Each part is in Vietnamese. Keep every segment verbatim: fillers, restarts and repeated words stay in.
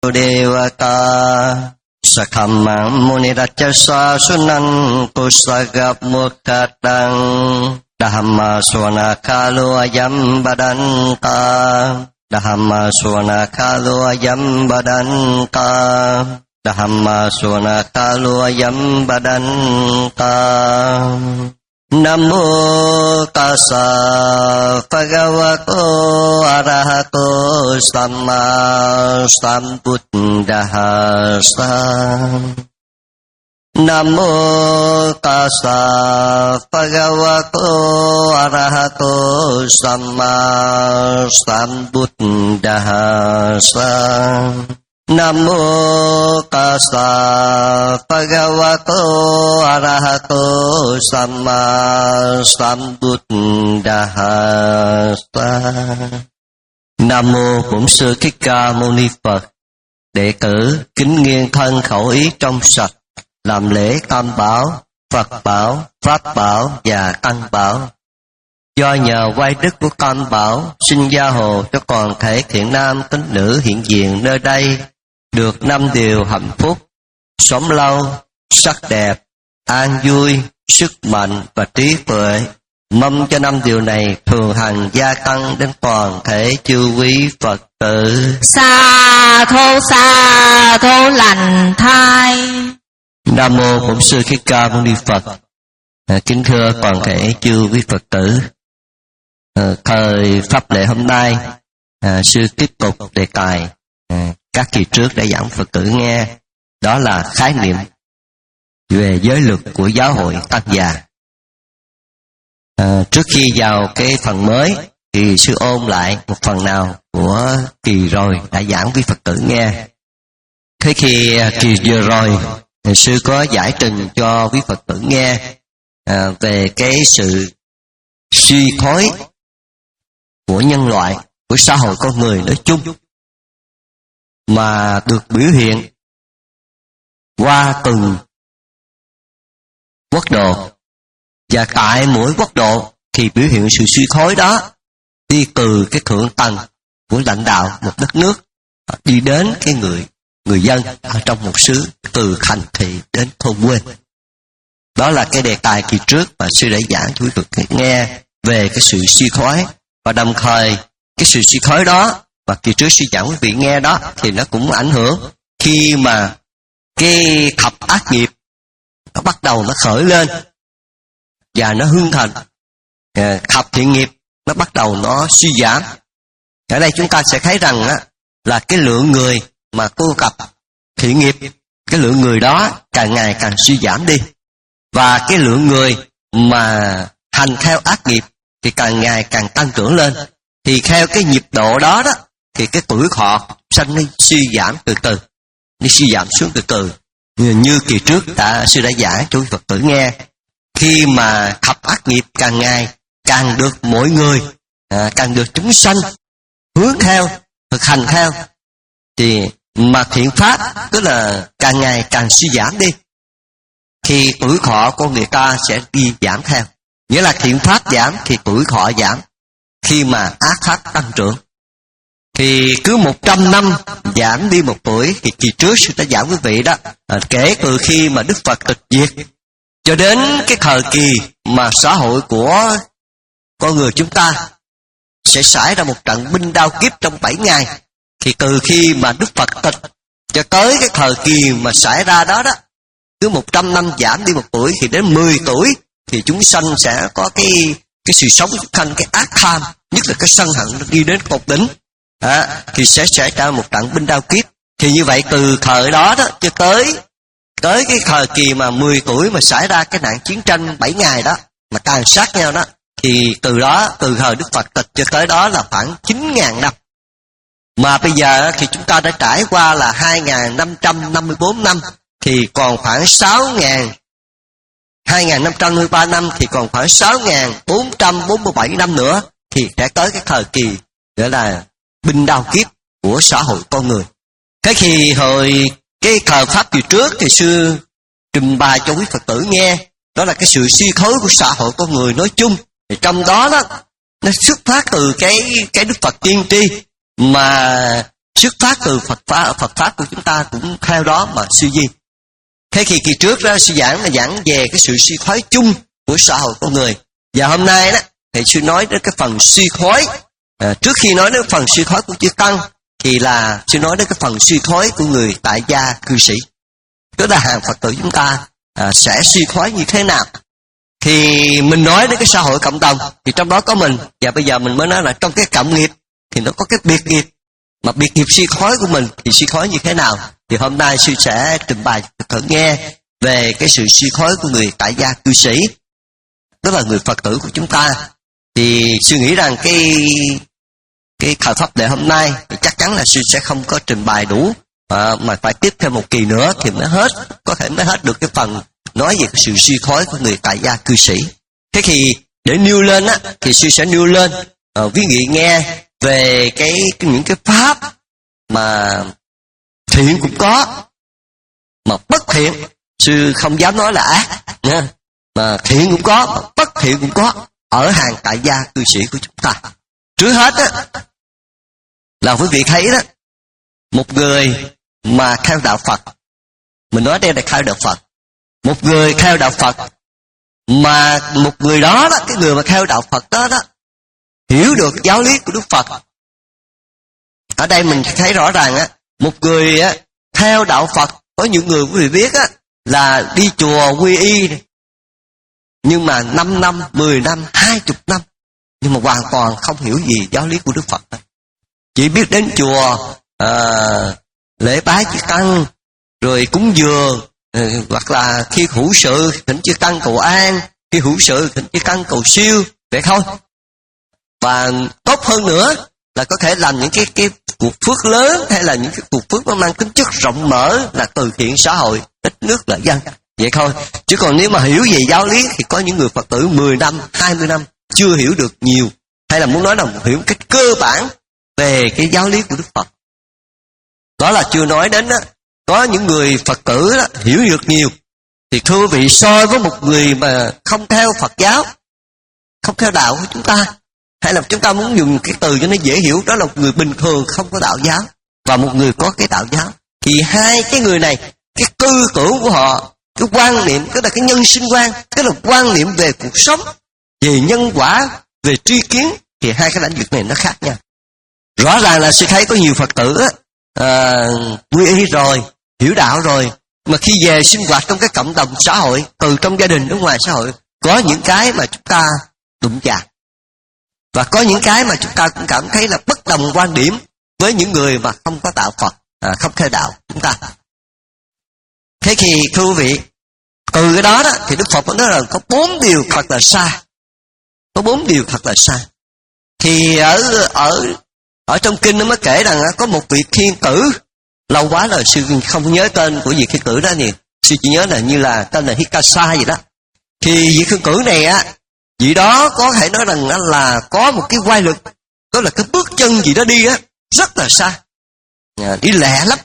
Devata Sakhamang Munirachasa Sunan Kusagap Mukadang Dhamma Swana Kalu Ayam Badanta Dhamma Swana Kalu Ayam Badanta Dhamma Swana Kalu Ayam Badanta. Namo Tassa Bhagavato Arahato Samma Sambuddhassa. Namo Tassa Bhagavato Arahato Samma Sambuddhassa. Namo Tassa Bhagavato Arahato Samma Sambuddhassa. Nam mô Bổn Sư Thích Ca Mâu Ni Phật. Đệ tử kính nghiêng thân khẩu ý trong sạch, làm lễ Tam Bảo, Phật Bảo, Pháp Bảo và Tăng Bảo. Do nhờ quay đức của Tam Bảo, xin gia hộ cho toàn thể thiện nam tín nữ hiện diện nơi đây được năm điều hạnh phúc: sống lâu, sắc đẹp, an vui, sức mạnh và trí tuệ. Mong cho năm điều này thường hằng gia tăng đến toàn thể chư quý Phật tử. Sa thô sa thô lành thai. Nam mô Bổn Sư Thích Ca Mâu Ni Phật. À, kính thưa toàn thể chư quý Phật tử, à, thời pháp lễ hôm nay, à, sư tiếp tục đề tài à, các kỳ trước đã giảng Phật tử nghe, đó là khái niệm về giới luật của giáo hội Tăng Già. À, trước khi vào cái phần mới thì sư ôn lại một phần nào của kỳ rồi đã giảng với Phật tử nghe. Thế khi kỳ vừa rồi thì sư có giải trình cho quý Phật tử nghe à, về cái sự suy thoái của nhân loại, của xã hội con người nói chung, mà được biểu hiện qua từng quốc độ, và tại mỗi quốc độ thì biểu hiện sự suy thoái đó đi từ cái thượng tầng của lãnh đạo một đất nước đi đến cái người người dân ở trong một xứ, từ thành thị đến thôn quê. Đó là cái đề tài kỳ trước mà sư đã giảng cho quý vị nghe về cái sự suy thoái, và đồng thời cái sự suy thoái đó mà kỳ trước sư giảng quý vị nghe đó thì nó cũng ảnh hưởng khi mà cái thập ác nghiệp nó bắt đầu nó khởi lên và nó hưng thành, thập thiện nghiệp nó bắt đầu nó suy giảm. Ở đây chúng ta sẽ thấy rằng á, là cái lượng người mà tu tập thiện nghiệp, cái lượng người đó càng ngày càng suy giảm đi, và cái lượng người mà hành theo ác nghiệp thì càng ngày càng tăng trưởng lên. Thì theo cái nhịp độ đó đó thì cái tuổi thọ sanh nó suy giảm từ từ, nó suy giảm xuống từ từ. Như, như kỳ trước đã sư đã giảng cho quý Phật tử nghe, khi mà thập ác nghiệp càng ngày càng được mỗi người, à, càng được chúng sanh hướng theo, thực hành theo, thì mà thiện pháp tức là càng ngày càng suy giảm đi, thì tuổi thọ của người ta sẽ đi giảm theo. Nghĩa là thiện pháp giảm thì tuổi thọ giảm. Khi mà ác pháp tăng trưởng thì cứ một trăm năm giảm đi một tuổi. Thì kỳ trước sư đã giảng quý vị đó, à, kể từ khi mà Đức Phật tịch diệt cho đến cái thời kỳ mà xã hội của con người chúng ta sẽ xảy ra một trận binh đao kiếp trong bảy ngày. Thì từ khi mà Đức Phật tịch cho tới cái thời kỳ mà xảy ra đó đó, cứ một trăm năm giảm đi một tuổi, thì đến mười tuổi thì chúng sanh sẽ có cái cái sự sống thành cái ác tham, nhất là cái sân hận đi đến tột đỉnh, à, thì sẽ xảy ra một trận binh đao kiếp. Thì như vậy từ thời đó đó cho tới tới cái thời kỳ mà mười tuổi mà xảy ra cái nạn chiến tranh bảy ngày đó mà tàn sát nhau đó, thì từ đó, từ thời Đức Phật tịch cho tới đó là khoảng chín nghìn năm. Mà bây giờ thì chúng ta đã trải qua là hai nghìn năm trăm năm mươi tư năm, thì còn khoảng sáu nghìn, hai nghìn năm trăm năm mươi ba năm, thì còn khoảng sáu nghìn bốn trăm bốn mươi bảy năm nữa thì sẽ tới cái thời kỳ gọi là binh đao kiếp của xã hội con người. Thế thì hồi cái thời pháp kỳ trước thì sư trình bày cho quý Phật tử nghe, đó là cái sự suy thoái của xã hội con người nói chung. Thì trong đó đó nó xuất phát từ cái cái Đức Phật tiên tri mà xuất phát từ Phật pháp, Phật pháp của chúng ta cũng theo đó mà suy di. Thế khi kỳ trước đó sư giảng là giảng về cái sự suy thoái chung của xã hội con người, và hôm nay đó thì sư nói đến cái phần suy thoái. À, trước khi nói đến phần suy thoái của chư tăng thì là sư nói đến cái phần suy thoái của người tại gia cư sĩ, tức là hàng Phật tử chúng ta à, sẽ suy thoái như thế nào. Thì mình nói đến cái xã hội cộng đồng thì trong đó có mình, và bây giờ mình mới nói là trong cái cộng nghiệp thì nó có cái biệt nghiệp, mà biệt nghiệp suy thoái của mình thì suy thoái như thế nào. Thì hôm nay sư sẽ trình bày thử nghe về cái sự suy thoái của người tại gia cư sĩ, tức là người Phật tử của chúng ta. Thì sư nghĩ rằng cái cái thời pháp lệ hôm nay thì chắc chắn là sư sẽ không có trình bày đủ, à, mà phải tiếp thêm một kỳ nữa thì mới hết, có thể mới hết được cái phần nói về cái sự suy thoái của người tại gia cư sĩ. Thế thì để nêu lên á, thì sư sẽ nêu lên à, quý vị nghe về cái, cái những cái pháp mà thiện cũng có, mà bất thiện sư không dám nói là ác nha, mà thiện cũng có, mà bất thiện cũng có ở hàng tại gia cư sĩ của chúng ta. Trước hết á, là quý vị thấy đó, một người mà theo đạo Phật, mình nói đây là theo đạo Phật, một người theo đạo Phật mà một người đó đó, cái người mà theo đạo Phật đó đó hiểu được giáo lý của Đức Phật. Ở đây mình thấy rõ ràng á, một người á theo đạo Phật, có những người quý vị biết á là đi chùa quy y này, nhưng mà năm năm, mười năm, hai chục năm, nhưng mà hoàn toàn không hiểu gì giáo lý của Đức Phật. Chỉ biết đến chùa à, lễ bái chư tăng, rồi cúng dường, à, hoặc là khi hữu sự thỉnh chư tăng cầu an, khi hữu sự thỉnh chư tăng cầu siêu, vậy thôi. Và tốt hơn nữa là có thể làm những cái cái cuộc phước lớn, hay là những cái cuộc phước nó mang tính chất rộng mở, là từ thiện xã hội, đất nước lợi dân, vậy thôi. Chứ còn nếu mà hiểu về giáo lý thì có những người Phật tử mười năm, hai mươi năm chưa hiểu được nhiều, hay là muốn nói là hiểu một cách cơ bản về cái giáo lý của Đức Phật. Đó là chưa nói đến đó, có những người Phật tử đó, hiểu được nhiều. Thì thưa quý vị, so với một người mà không theo Phật giáo, không theo đạo của chúng ta, hay là chúng ta muốn dùng cái từ cho nó dễ hiểu, đó là một người bình thường không có đạo giáo và một người có cái đạo giáo, thì hai cái người này, cái tư tưởng của họ, cái quan niệm, tức là cái nhân sinh quan, tức là quan niệm về cuộc sống, về nhân quả, về tri kiến, thì hai cái lãnh vực này nó khác nhau. Rõ ràng là sẽ thấy có nhiều Phật tử à, quy y rồi, hiểu đạo rồi, mà khi về sinh hoạt trong cái cộng đồng xã hội, từ trong gia đình đến ngoài xã hội, có những cái mà chúng ta đụng chạm, và có những cái mà chúng ta cũng cảm thấy là bất đồng quan điểm với những người mà không có đạo Phật, à, không theo đạo chúng ta. Thế thì thưa quý vị, từ cái đó đó thì Đức Phật nói là có bốn điều thật là sai, có bốn điều thật là sai. Thì ở ở ở trong kinh nó mới kể rằng có một vị thiên tử, lâu quá rồi sư không nhớ tên của vị thiên tử đó nè, sư chỉ nhớ là như là tên là Hikasa gì đó. Thì vị thiên tử này á, vị đó có thể nói rằng là có một cái quay lực, đó là cái bước chân gì đó đi á rất là xa, đi lẹ lắm,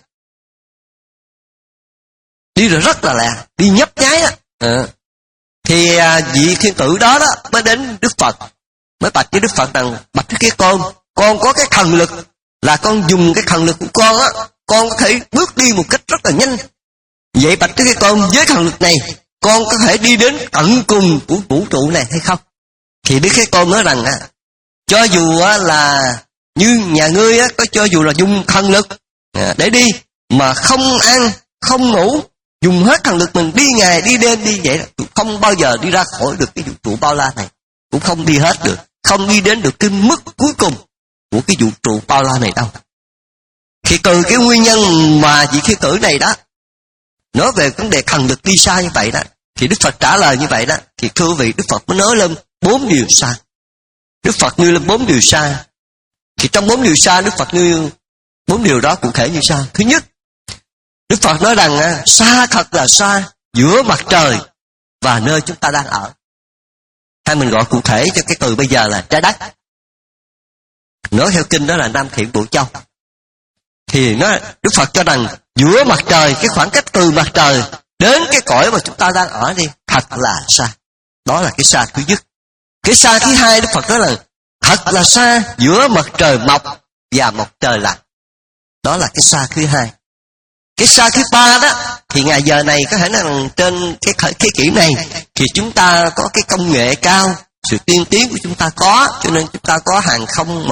đi rồi rất là lẹ, đi nhấp nháy á. À. Thì à, vị thiên tử đó đó mới đến Đức Phật, mới bạch với Đức Phật rằng: bạch Thế Tôn, con có cái thần lực, là con dùng cái thần lực của con á, con có thể bước đi một cách rất là nhanh. Vậy bạch Thế Tôn, với thần lực này, con có thể đi đến tận cùng của vũ trụ này hay không? Thì Đức Thế Tôn nói rằng á, cho dù á là như nhà ngươi á, có cho dù là dùng thần lực à, để đi mà không ăn, không ngủ, dùng hết thần lực mình đi ngày đi đêm đi vậy, không bao giờ đi ra khỏi được cái vũ trụ bao la này, cũng không đi hết được, không đi đến được cái mức cuối cùng của cái vũ trụ bao la này đâu. Thì từ cái nguyên nhân mà vị thiên tử này đó nói về vấn đề thần lực đi xa như vậy đó, thì Đức Phật trả lời như vậy đó, thì thưa quý vị, Đức Phật mới nói lên bốn điều sai. Đức Phật nêu lên bốn điều sai. Thì trong bốn điều sai, Đức Phật nêu bốn điều đó cụ thể như sau. Thứ nhất, Đức Phật nói rằng xa thật là xa giữa mặt trời và nơi chúng ta đang ở. Hay mình gọi cụ thể cho cái từ bây giờ là trái đất. Nói theo kinh đó là Nam Thiện Bộ Châu. Thì nó Đức Phật cho rằng giữa mặt trời, cái khoảng cách từ mặt trời đến cái cõi mà chúng ta đang ở đi, thật là xa. Đó là cái xa thứ nhất. Cái xa thứ hai, Đức Phật nói là thật là xa giữa mặt trời mọc và mặt trời lặn. Đó là cái xa thứ hai. Cái xa thứ ba đó, thì ngày giờ này có thể là trên cái thời thế kỷ này, thì chúng ta có cái công nghệ cao, sự tiên tiến của chúng ta có, cho nên chúng ta có hàng không,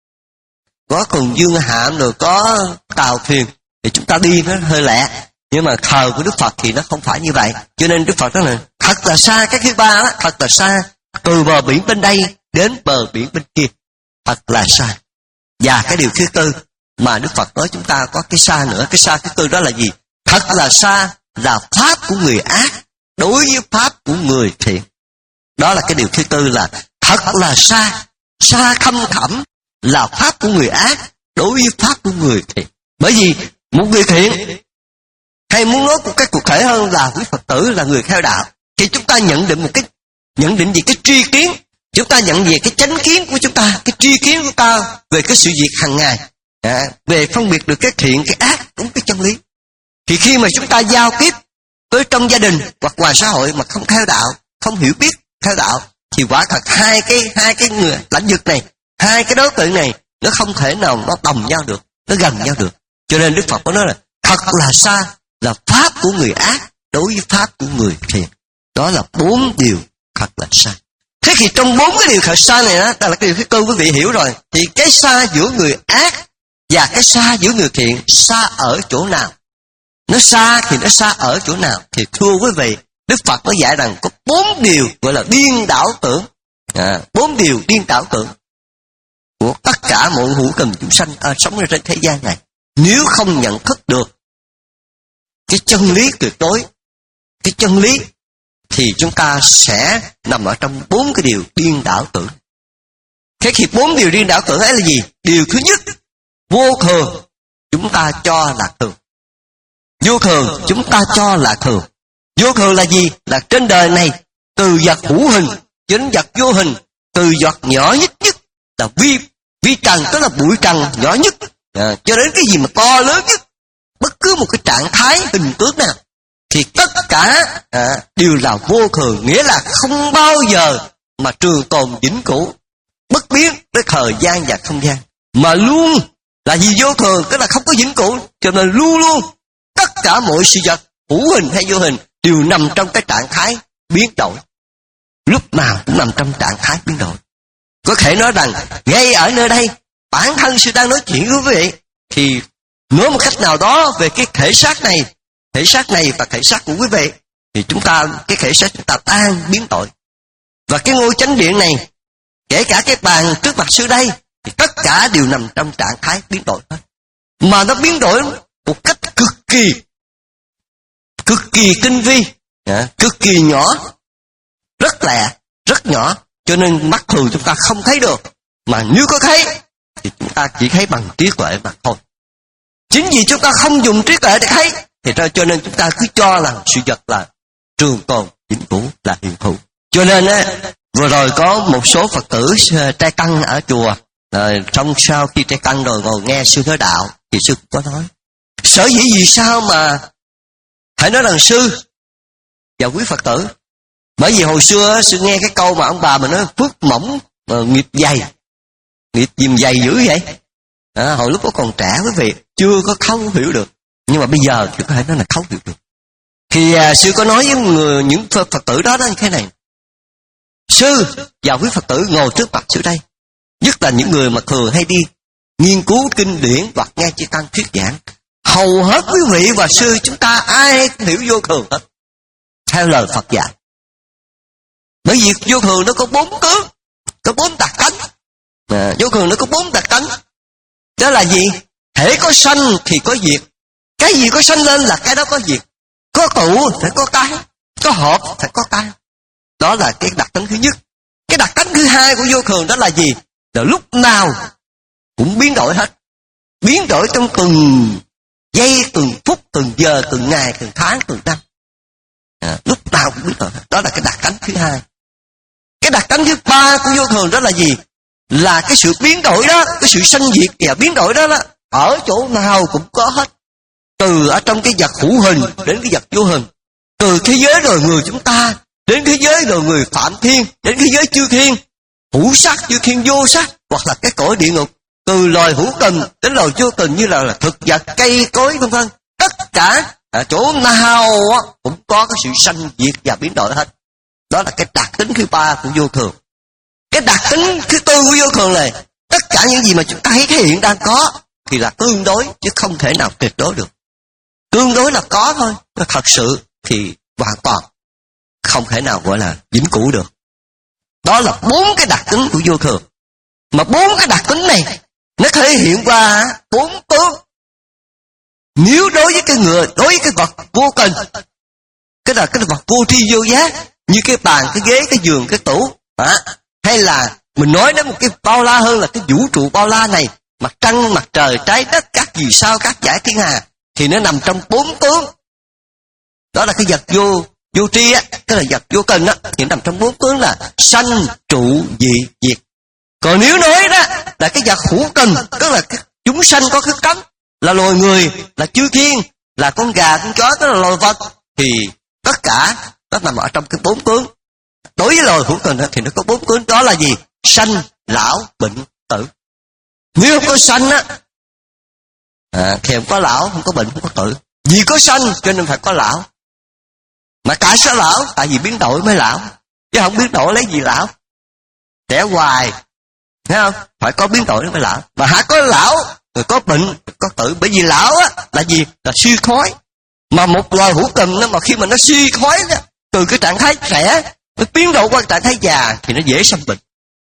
có cùng dương hạm, rồi có tàu thuyền, thì chúng ta đi nó hơi lẹ. Nhưng mà thời của Đức Phật thì nó không phải như vậy. Cho nên Đức Phật nói là thật là xa. Cái thứ ba đó, thật là xa, từ bờ biển bên đây đến bờ biển bên kia, thật là xa. Và cái điều thứ tư mà Đức Phật nói chúng ta có cái xa nữa. Cái xa thứ tư đó là gì? Thật là xa là pháp của người ác đối với pháp của người thiện. Đó là cái điều thứ tư, là thật là xa, xa thăm thẳm là pháp của người ác đối với pháp của người thiện. Bởi vì một người thiện, hay muốn nói một cái cụ thể hơn là quý Phật tử là người theo đạo, thì chúng ta nhận định một cái nhận định về cái tri kiến, chúng ta nhận về cái chánh kiến của chúng ta, cái tri kiến của ta về cái sự việc hàng ngày, à, về phân biệt được cái thiện cái ác đúng cái chân lý. Thì khi mà chúng ta giao tiếp với trong gia đình hoặc ngoài xã hội mà không theo đạo, không hiểu biết theo đạo, thì quả thật hai cái hai cái người lãnh vực này, hai cái đối tượng này nó không thể nào nó đồng nhau được, nó gần nhau được. Cho nên Đức Phật có nói là thật là xa là pháp của người ác đối với pháp của người thiện. Đó là bốn điều thật là xa. Thế thì trong bốn cái điều thật xa này đó, ta là cái điều thứ tư, quý vị hiểu rồi. Thì cái xa giữa người ác và cái xa giữa người thiện, xa ở chỗ nào? Nó xa thì nó xa ở chỗ nào? Thì thưa quý vị, Đức Phật có dạy rằng có bốn điều gọi là điên đảo tưởng. À, bốn điều điên đảo tưởng của tất cả mọi hữu tình chúng sanh à, sống trên thế gian này. Nếu không nhận thức được cái chân lý tuyệt đối, cái chân lý, thì chúng ta sẽ nằm ở trong bốn cái điều điên đảo tưởng. Thế thì bốn điều điên đảo tưởng ấy là gì? Điều thứ nhất, vô thường chúng ta cho là thường. Vô thường chúng ta cho là thường. Vô thường là gì? Là trên đời này, từ vật hữu hình đến vật vô hình, từ vật nhỏ nhất nhất là vi vi trần, tức là bụi trần nhỏ nhất, à, cho đến cái gì mà to lớn nhất, bất cứ một cái trạng thái hình tướng nào, thì tất cả à, đều là vô thường, nghĩa là không bao giờ mà trường tồn vĩnh cửu, bất biến với thời gian và không gian, mà luôn là gì? Vô thường, tức là không có vĩnh cửu, cho nên luôn luôn tất cả mọi sự vật hữu hình hay vô hình đều nằm trong cái trạng thái biến đổi, lúc nào cũng nằm trong trạng thái biến đổi. Có thể nói rằng ngay ở nơi đây, bản thân sư đang nói chuyện với quý vị, thì nói một cách nào đó về cái thể xác này, thể xác này và thể xác của quý vị, thì chúng ta, cái thể xác chúng ta đang biến đổi. Và cái ngôi chánh điện này, kể cả cái bàn trước mặt sư đây, thì tất cả đều nằm trong trạng thái biến đổi hết. Mà nó biến đổi một cách cực kỳ, cực kỳ tinh vi, cực kỳ nhỏ, rất lẹ, rất nhỏ, cho nên mắt thường chúng ta không thấy được. Mà nếu có thấy, thì chúng ta chỉ thấy bằng trí tuệ mà thôi. Chính vì chúng ta không dùng trí tuệ để thấy, thì cho nên chúng ta cứ cho là sự vật là trường tồn vĩnh cửu, là hiện hữu. Cho nên á, vừa rồi có một số Phật tử trai tăng ở chùa, rồi trong sau khi trai tăng rồi ngồi nghe sư nói đạo, thì sư có nói sở dĩ vì sao mà phải nói rằng sư và quý Phật tử. Bởi vì hồi xưa sư nghe cái câu mà ông bà mình nói phước mỏng mà nghiệp dày, nghiệp dìm dày dữ vậy. À, hồi lúc đó còn trẻ quý vị chưa có thấu hiểu được, nhưng mà bây giờ thì có thể nói là thấu hiểu được. Thì à, sư có nói với người, những Phật tử đó đó như thế này: sư và quý Phật tử ngồi trước mặt sư đây, nhất là những người mà thường hay đi nghiên cứu kinh điển hoặc nghe chư tăng thuyết giảng, hầu hết quý vị và sư chúng ta ai cũng hiểu vô thường hết, theo lời Phật dạy. Bởi vì vô thường nó có bốn tướng, có bốn đặc tánh. À, vô thường nó có bốn đặc tánh. Đó là gì? Hễ có sanh thì có diệt. Cái gì có sanh lên là cái đó có diệt. Có tụ phải có tái, có hợp phải có tan. Đó là cái đặc tánh thứ nhất. Cái đặc tánh thứ hai của vô thường đó là gì? Là lúc nào cũng biến đổi hết. Biến đổi trong từng giây, từng phút, từng giờ, từng ngày, từng tháng, từng năm. À, lúc nào cũng biến đổi hết. Đó là cái đặc tánh thứ hai. Cái đặc tánh thứ ba của vô thường đó là gì? Là cái sự biến đổi đó, cái sự sanh diệt và biến đổi đó, đó ở chỗ nào cũng có hết. Từ ở trong cái vật hữu hình đến cái vật vô hình, từ thế giới đời người chúng ta đến thế giới đời người phạm thiên, đến thế giới chư thiên, hữu sắc, chư thiên vô sắc, hoặc là cái cõi địa ngục, từ loài hữu tình đến loài vô tình như là, là thực vật, cây cối vân vân, tất cả ở chỗ nào cũng có cái sự sanh diệt và biến đổi hết. Đó là cái đặc tính thứ ba của vô thường. Cái đặc tính thứ tư của vô thường này, tất cả những gì mà chúng ta thấy cái hiện đang có thì là tương đối chứ không thể nào tuyệt đối được. Tương đối là có thôi, thật sự thì hoàn toàn không thể nào gọi là vĩnh cửu được. Đó là bốn cái đặc tính của vô thường. Mà bốn cái đặc tính này nó thể hiện qua bốn tướng. Nếu đối với cái người, đối với cái vật vô tình, cái là cái vật vô tri vô giác, như cái bàn, cái ghế, cái giường, cái tủ, à, hay là mình nói đến một cái bao la hơn là cái vũ trụ bao la này, mặt trăng, mặt trời, trái đất, các vì sao, các giải thiên hà, thì nó nằm trong bốn tướng. Đó là cái vật vô vô tri á, cái là vật vô tình á, thì nằm trong bốn tướng là sanh, trụ, diệt, diệt. Còn nếu nói đó là cái vật hữu tình, tức là cái chúng sanh có cái cấm, là loài người, là chư thiên, là con gà, con chó, tức là loài vật, thì tất cả nó nằm ở trong cái bốn tướng. Đối với loài hữu tình thì nó có bốn tướng, đó là gì? Sanh, lão, bệnh, tử. Nếu không có sanh á, à, thì không có lão, không có bệnh, không có tử. Vì có sanh cho nên phải có lão. Mà tại sao lão? Tại vì biến đổi mới lão, chứ không biến đổi lấy gì lão. Trẻ hoài, thấy không? Phải có biến đổi mới lão. Mà hả có lão, rồi có bệnh, có tử. Bởi vì lão á là gì? Là suy thoái. Mà một loài hữu tình đó, mà khi mà nó suy thoái đó, từ cái trạng thái trẻ nó biến đổi qua trạng thái già thì nó dễ sanh bệnh.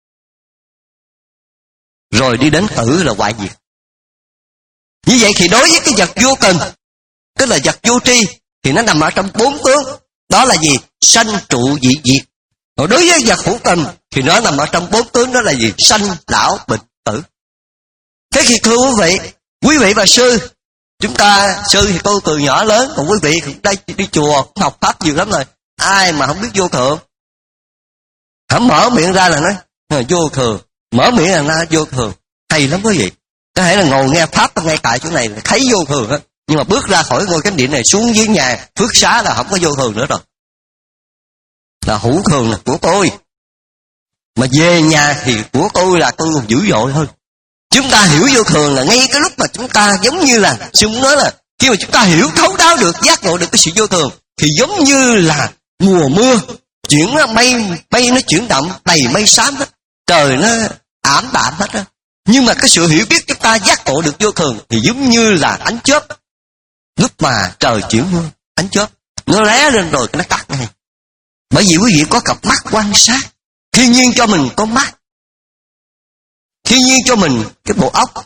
Rồi đi đến tử là hoại diệt. Như vậy thì đối với cái vật vô tình, tức là vật vô tri, thì nó nằm ở trong bốn tướng. Đó là gì? Sanh, trụ, diệt, diệt. Còn đối với vật hữu tình thì nó nằm ở trong bốn tướng, đó là gì? Sanh, lão, bệnh, tử. Thế thì thưa quý vị, quý vị và sư, chúng ta, sư thì tôi từ nhỏ lớn, còn quý vị cũng đây đi chùa, học pháp nhiều lắm rồi. Ai mà không biết vô thường? Hẳn mở miệng ra là nói vô thường, mở miệng là nó vô thường. Hay lắm quý vị. Có thể là ngồi nghe pháp ngay tại chỗ này thấy vô thường á, nhưng mà bước ra khỏi ngôi chánh điện này xuống dưới nhà phước xá là không có vô thường nữa rồi. Là hữu thường là của tôi. Mà về nhà thì của tôi là tôi còn dữ dội hơn. Chúng ta hiểu vô thường là ngay cái lúc mà chúng ta giống như là, sư muốn nói là khi mà chúng ta hiểu thấu đáo được, giác ngộ được cái sự vô thường, thì giống như là mùa mưa, chuyển nó mây, mây nó chuyển động, đầy mây xám hết, trời nó ảm đạm hết á. Nhưng mà cái sự hiểu biết chúng ta giác ngộ được vô thường thì giống như là ánh chớp. Lúc mà trời chuyển mưa, ánh chớp nó lé lên rồi nó tắt ngay. Bởi vì quý vị có cặp mắt quan sát, thiên nhiên cho mình có mắt, thiên nhiên cho mình cái bộ óc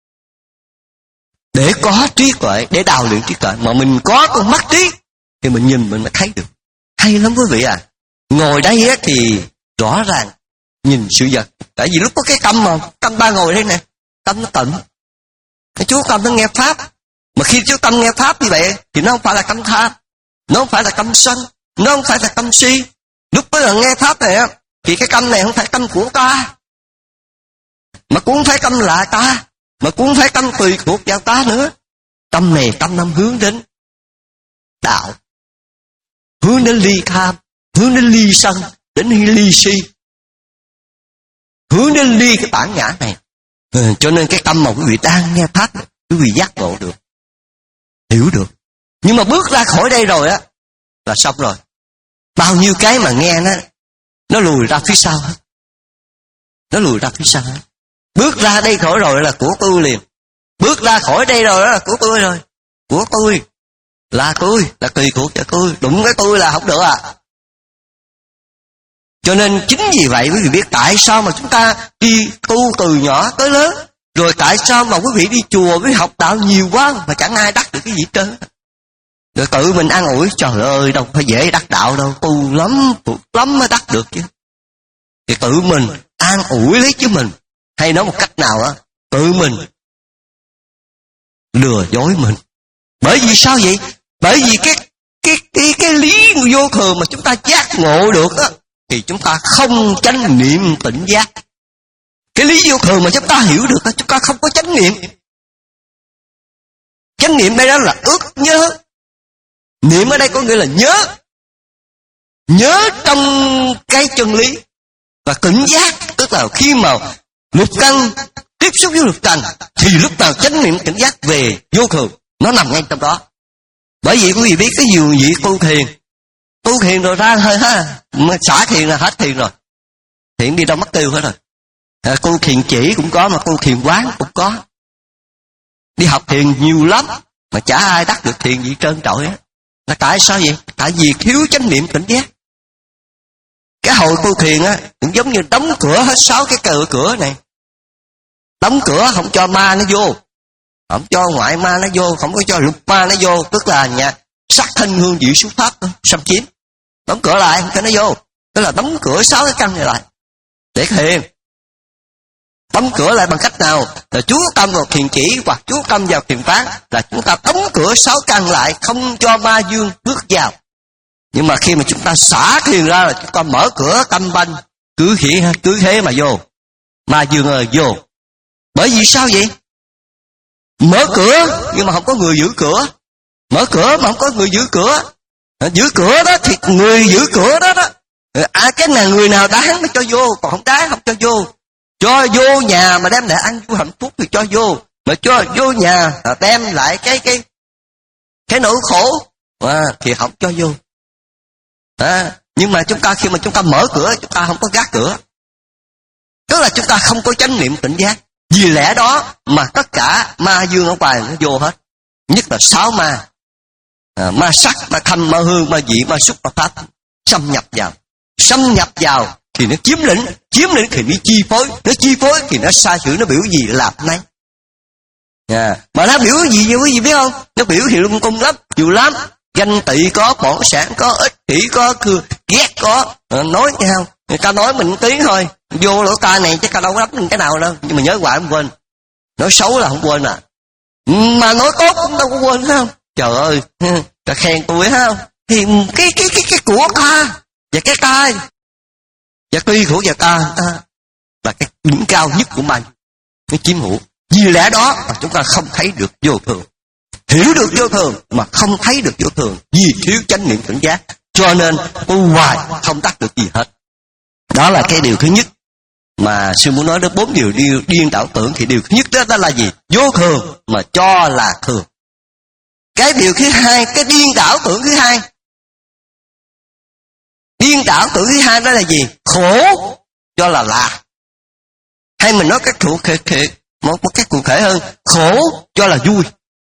để có trí tuệ, để đào luyện trí tuệ. Mà mình có con mắt trí thì mình nhìn mình mới thấy được. Hay lắm quý vị à. Ngồi đây á thì rõ ràng nhìn sự vật. Tại vì lúc có cái tâm mà, tâm ba ngồi đây nè, tâm nó tịnh, cái chú tâm nó nghe pháp. Mà khi chú tâm nghe pháp như vậy thì nó không phải là tâm tham, nó không phải là tâm sân, nó không phải là tâm si. Lúc bây giờ nghe pháp này á thì cái tâm này không phải tâm của ta, mà cũng không phải tâm là ta, mà cũng không phải tâm tùy thuộc vào ta nữa. Tâm này tâm năm hướng đến đạo, hướng đến ly tham, hướng đến ly sân, đến ly si, hướng đến ly cái bản ngã này. Ừ, cho nên cái tâm mà quý vị đang nghe pháp, quý vị giác ngộ được, hiểu được. Nhưng mà bước ra khỏi đây rồi á là xong rồi. Bao nhiêu cái mà nghe nó nó lùi ra phía sau hết, nó lùi ra phía sau hết. Bước ra đây khỏi rồi là của tôi liền. Bước ra khỏi đây rồi đó là của tôi rồi. Của tôi là tôi, là tùy thuộc cho tôi. Đụng cái tôi là không được à. Cho nên chính vì vậy quý vị biết tại sao mà chúng ta đi tu từ nhỏ tới lớn, rồi tại sao mà quý vị đi chùa với học đạo nhiều quá mà chẳng ai đắc được cái gì trơn. Rồi tự mình an ủi, trời ơi đâu phải dễ đắc đạo đâu, tu lắm, tu lắm mới đắc được chứ. Thì tự mình an ủi lấy chứ mình, hay nói một cách nào á, tự mình lừa dối mình. Bởi vì sao vậy? Bởi vì cái cái cái cái lý vô thường mà chúng ta giác ngộ được á, thì chúng ta không chánh niệm tỉnh giác. Cái lý vô thường mà chúng ta hiểu được á, chúng ta không có chánh niệm. Chánh niệm đây đó là ước nhớ. Niệm ở đây có nghĩa là nhớ. Nhớ trong cái chân lý. Và tỉnh giác, tức là khi mà lục căn tiếp xúc với lục trần, thì lúc nào chánh niệm tỉnh giác về vô thường, nó nằm ngay trong đó. Bởi vì quý vị biết cái nhiều vị tu thiền, tu thiền rồi ra hơi ha, mà xả thiền là hết thiền rồi, thiền đi đâu mất tiêu hết rồi. À, tu thiền chỉ cũng có, mà tu thiền quán cũng có. Đi học thiền nhiều lắm, mà chả ai đắc được thiền gì trơn trọi á. Là tại sao vậy? Tại vì thiếu chánh niệm tỉnh giác. Cái hồi tu thiền á cũng giống như đóng cửa hết sáu cái cửa cửa này. Đóng cửa không cho ma nó vô, không cho ngoại ma nó vô, không có cho lục ma nó vô, tức là nhà sắc thân hương diệu xúc pháp xâm chiếm. Đóng cửa lại không cho nó vô, tức là đóng cửa sáu cái căn này lại để thiền. Đóng cửa lại bằng cách nào? Là chú tâm vào thiền chỉ hoặc chú tâm vào thiền quán, là chúng ta đóng cửa sáu căn lại, không cho ma dương bước vào. Nhưng mà khi mà chúng ta xả thiền ra là chúng ta mở cửa tâm banh, cứ khỉ cứ thế mà vô, ma dương ơi vô. Bởi vì sao vậy? Mở cửa nhưng mà không có người giữ cửa, mở cửa mà không có người giữ cửa. Giữ cửa đó thì người giữ cửa đó đó, à, cái nào người nào đáng mới cho vô, còn không đáng không cho vô. Cho vô nhà mà đem lại ăn vui hạnh phúc thì cho vô, mà cho vô nhà đem lại cái cái cái nỗi khổ à, thì không cho vô. À, nhưng mà chúng ta khi mà chúng ta mở cửa, chúng ta không có gác cửa, tức là chúng ta không có chánh niệm tỉnh giác. Vì lẽ đó mà tất cả ma dương ở ngoài nó vô hết, nhất là sáu ma, à, ma sắc, ma thanh, ma hương, ma vị, ma xúc, ma pháp xâm nhập vào, xâm nhập vào thì nó chiếm lĩnh, chiếm lĩnh thì nó chi phối, nó chi phối thì nó sai sự, nó biểu gì làm nấy. À, mà nó biểu gì vậy quý vị biết không? Nó biểu hiện lung tung lắm, nhiều lắm. Ganh tị có, bỏng sản có, ích kỷ có, cưa ghét có, à, nói nhau. Người ta nói mình tiếng thôi, vô lỗ tai này chắc ta đâu có đắp cái nào đâu, nhưng mà nhớ hoài không quên. Nói xấu là không quên à, mà nói tốt cũng đâu có quên phải không? Trời ơi, ta khen tôi không? Thì cái cái cái cái của ta và cái tai và tuy của và ta, ta là cái đỉnh cao nhất của mình, nó chiếm hữu. Vì lẽ đó mà chúng ta không thấy được vô thường, hiểu được vô thường mà không thấy được vô thường, vì thiếu chánh niệm tỉnh giác, cho nên tu hoài không đắc được gì hết. Đó là cái điều thứ nhất mà sư muốn nói đến bốn điều điên, điên đảo tưởng. Thì điều thứ nhất đó, đó là gì? Vô thường mà cho là thường. Cái điều thứ hai, cái điên đảo tưởng thứ hai, điên đảo tưởng thứ hai đó là gì? Khổ cho là lạ. Hay mình nói cái cụ thể, một, một cái cụ thể hơn, khổ cho là vui.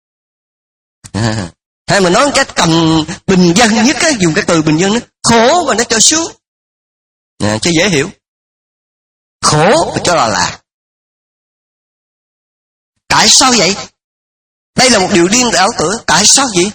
À, hay mình nói cái tầm bình dân nhất á, dùng cái từ bình dân đó, khổ mà nó cho sướng, à, cho dễ hiểu. Khổ mà cho là lạ. Tại sao vậy? Đây là một điều điên đảo tưởng. Tại sao vậy?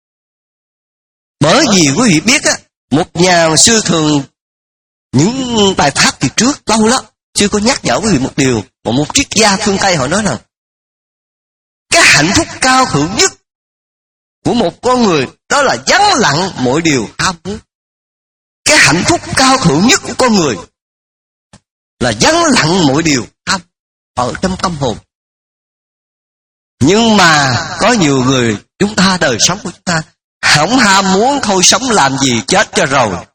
Bởi vì quý vị biết á, một nhà sư thường những bài pháp kỳ trước lâu lắm, sư có nhắc nhở quý vị một điều, mà một triết gia phương Tây họ nói rằng cái hạnh phúc cao thượng nhất của một con người đó là vắng lặng mọi điều ham muốn. Cái hạnh phúc cao thượng nhất của con người là vắng lặng mọi điều ham ở trong tâm hồn. Nhưng mà có nhiều người, chúng ta đời sống của chúng ta không ham muốn thôi, sống làm gì chết cho rồi.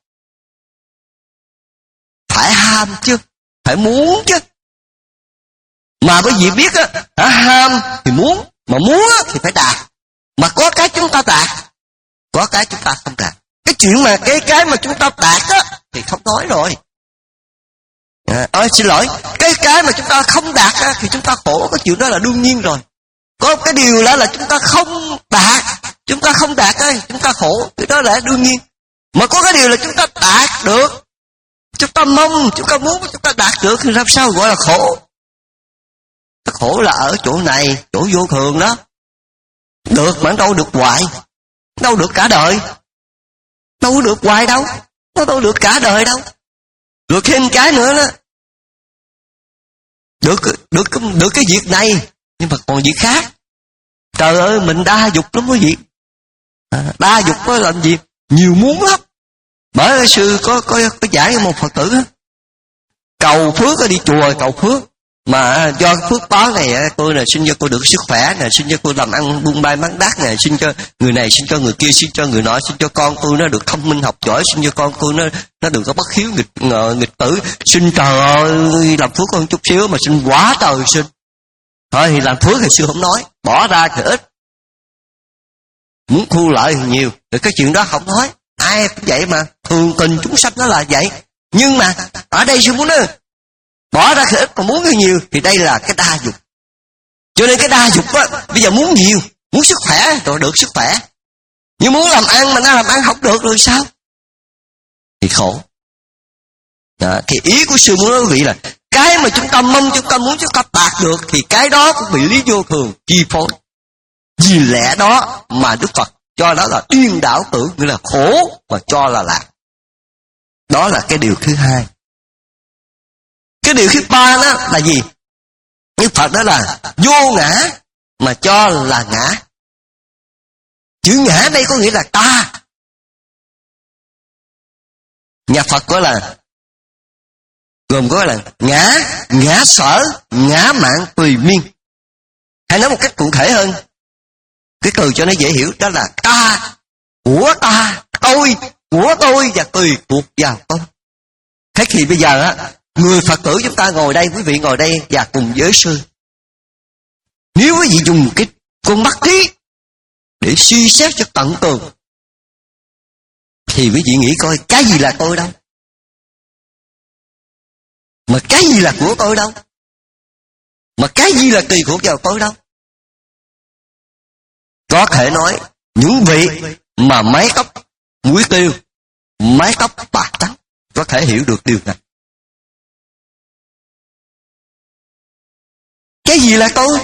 Phải ham chứ, phải muốn chứ. Mà bởi vì biết á, ham thì muốn, mà muốn thì phải đạt. Mà có cái chúng ta đạt, có cái chúng ta không đạt. Cái chuyện mà cái cái mà chúng ta đạt á thì không nói rồi. À, ơi xin lỗi, cái cái mà chúng ta không đạt á, thì chúng ta khổ, cái chuyện đó là đương nhiên rồi. Có cái điều đó là chúng ta không đạt, chúng ta không đạt á, chúng ta khổ, cái đó là đương nhiên. Mà có cái điều là chúng ta đạt được, chúng ta mong, chúng ta muốn, chúng ta đạt được thì làm sao gọi là khổ? Cái khổ là ở chỗ này, chỗ vô thường đó. Được mà đâu được hoài, đâu được cả đời, đâu được hoài đâu, nó đâu được cả đời đâu. Rồi thêm cái nữa đó, được được được cái việc này nhưng mà còn việc khác. Trời ơi, mình đa dục lắm quý vị, à, đa dục có làm gì nhiều muốn lắm. Bởi sư có có có giải một Phật tử đó, cầu phước đi chùa cầu phước, mà do phước báo này tôi là xin cho tôi được sức khỏe nè, xin cho tôi làm ăn buôn bay bán đắt nè, xin cho người này, xin cho người kia, xin cho người nọ, xin cho con tôi nó được thông minh học giỏi, xin cho con tôi nó nó đừng có bất hiếu nghịch ngờ, nghịch tử, xin trời ơi làm phước con chút xíu mà xin quá trời xin. Thôi thì làm phước thì sư không nói, bỏ ra thì ít, muốn thu lợi thì nhiều, thì cái chuyện đó không nói. Ai cũng vậy mà, thường tình chúng sanh nó là vậy. Nhưng mà ở đây sư muốn nói, bỏ ra thì ít mà muốn nhiều, thì đây là cái đa dục. Cho nên cái đa dục á, bây giờ muốn nhiều, muốn sức khỏe rồi được sức khỏe, nhưng muốn làm ăn mà nó làm ăn không được rồi sao? Thì khổ. Đó, thì ý của sư muốn nói quý vị là cái mà chúng ta mong, chúng ta muốn, chúng ta đạt được, thì cái đó cũng bị lý vô thường chi phối. Vì lẽ đó mà Đức Phật cho đó là điên đảo tưởng, nghĩa là khổ mà cho là lạc. Đó là cái điều thứ hai. Cái điều thứ ba đó là gì? Đức Phật đó là vô ngã mà cho là ngã. Chữ ngã đây có nghĩa là ta. Nhà Phật gọi là gồm có là ngã, ngã sở, ngã mạn tùy miên. Hay nói một cách cụ thể hơn, cái từ cho nó dễ hiểu, đó là ta, của ta, tôi, của tôi và tùy thuộc vào tôi. Thế thì bây giờ á, người Phật tử chúng ta ngồi đây, quý vị ngồi đây và cùng với sư, nếu quý vị dùng cái con mắt trí để suy xét cho tận tường, thì quý vị nghĩ coi cái gì là tôi đâu, mà cái gì là của tôi đâu, mà cái gì là tùy thuộc vào tôi đâu. Có thể nói những vị mà mái tóc muối tiêu, mái tóc bạc trắng có thể hiểu được điều này. Cái gì là tôi?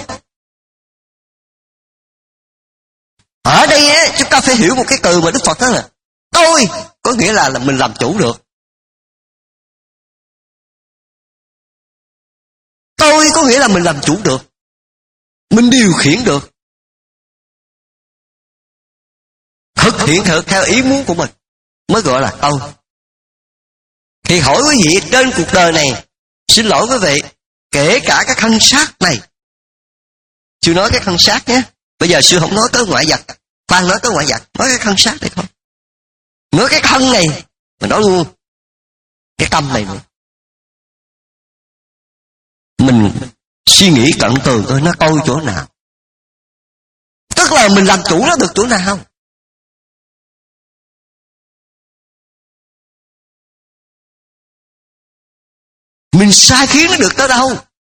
Ở đây á, chúng ta phải hiểu một cái từ mà Đức Phật nói là tôi, có nghĩa là, là mình làm chủ được. Tôi có nghĩa là mình làm chủ được, mình điều khiển được, thực hiện được theo ý muốn của mình mới gọi là tôi. Thì hỏi quý vị, trên cuộc đời này, xin lỗi quý vị, kể cả cái thân xác này, sư nói cái thân xác nhé, bây giờ sư không nói tới ngoại vật, khoan nói tới ngoại vật, nói cái thân xác này thôi. Nói cái thân này, mình nói luôn cái tâm này nữa. Mình suy nghĩ cận tường coi nó tôi chỗ nào. Tức là mình làm chủ nó được chỗ nào. Mình sai khiến nó được tới đâu.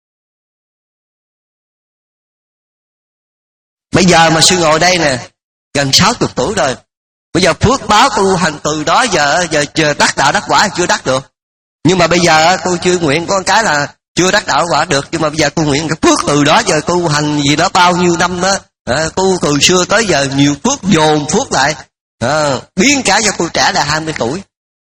Bây giờ mà sư ngồi đây nè, gần sáu mươi tuổi rồi, bây giờ phước báo tu hành từ đó giờ giờ chờ đắc đạo đắc quả chưa đắc được. Nhưng mà bây giờ tôi chưa nguyện có cái là chưa đắc đạo quả được, nhưng mà bây giờ tôi nguyện cái phước từ đó giờ tu hành gì đó bao nhiêu năm đó, à, tu từ xưa tới giờ nhiều phước dồn phước lại, à, biến cả cho tôi trẻ là hai mươi tuổi.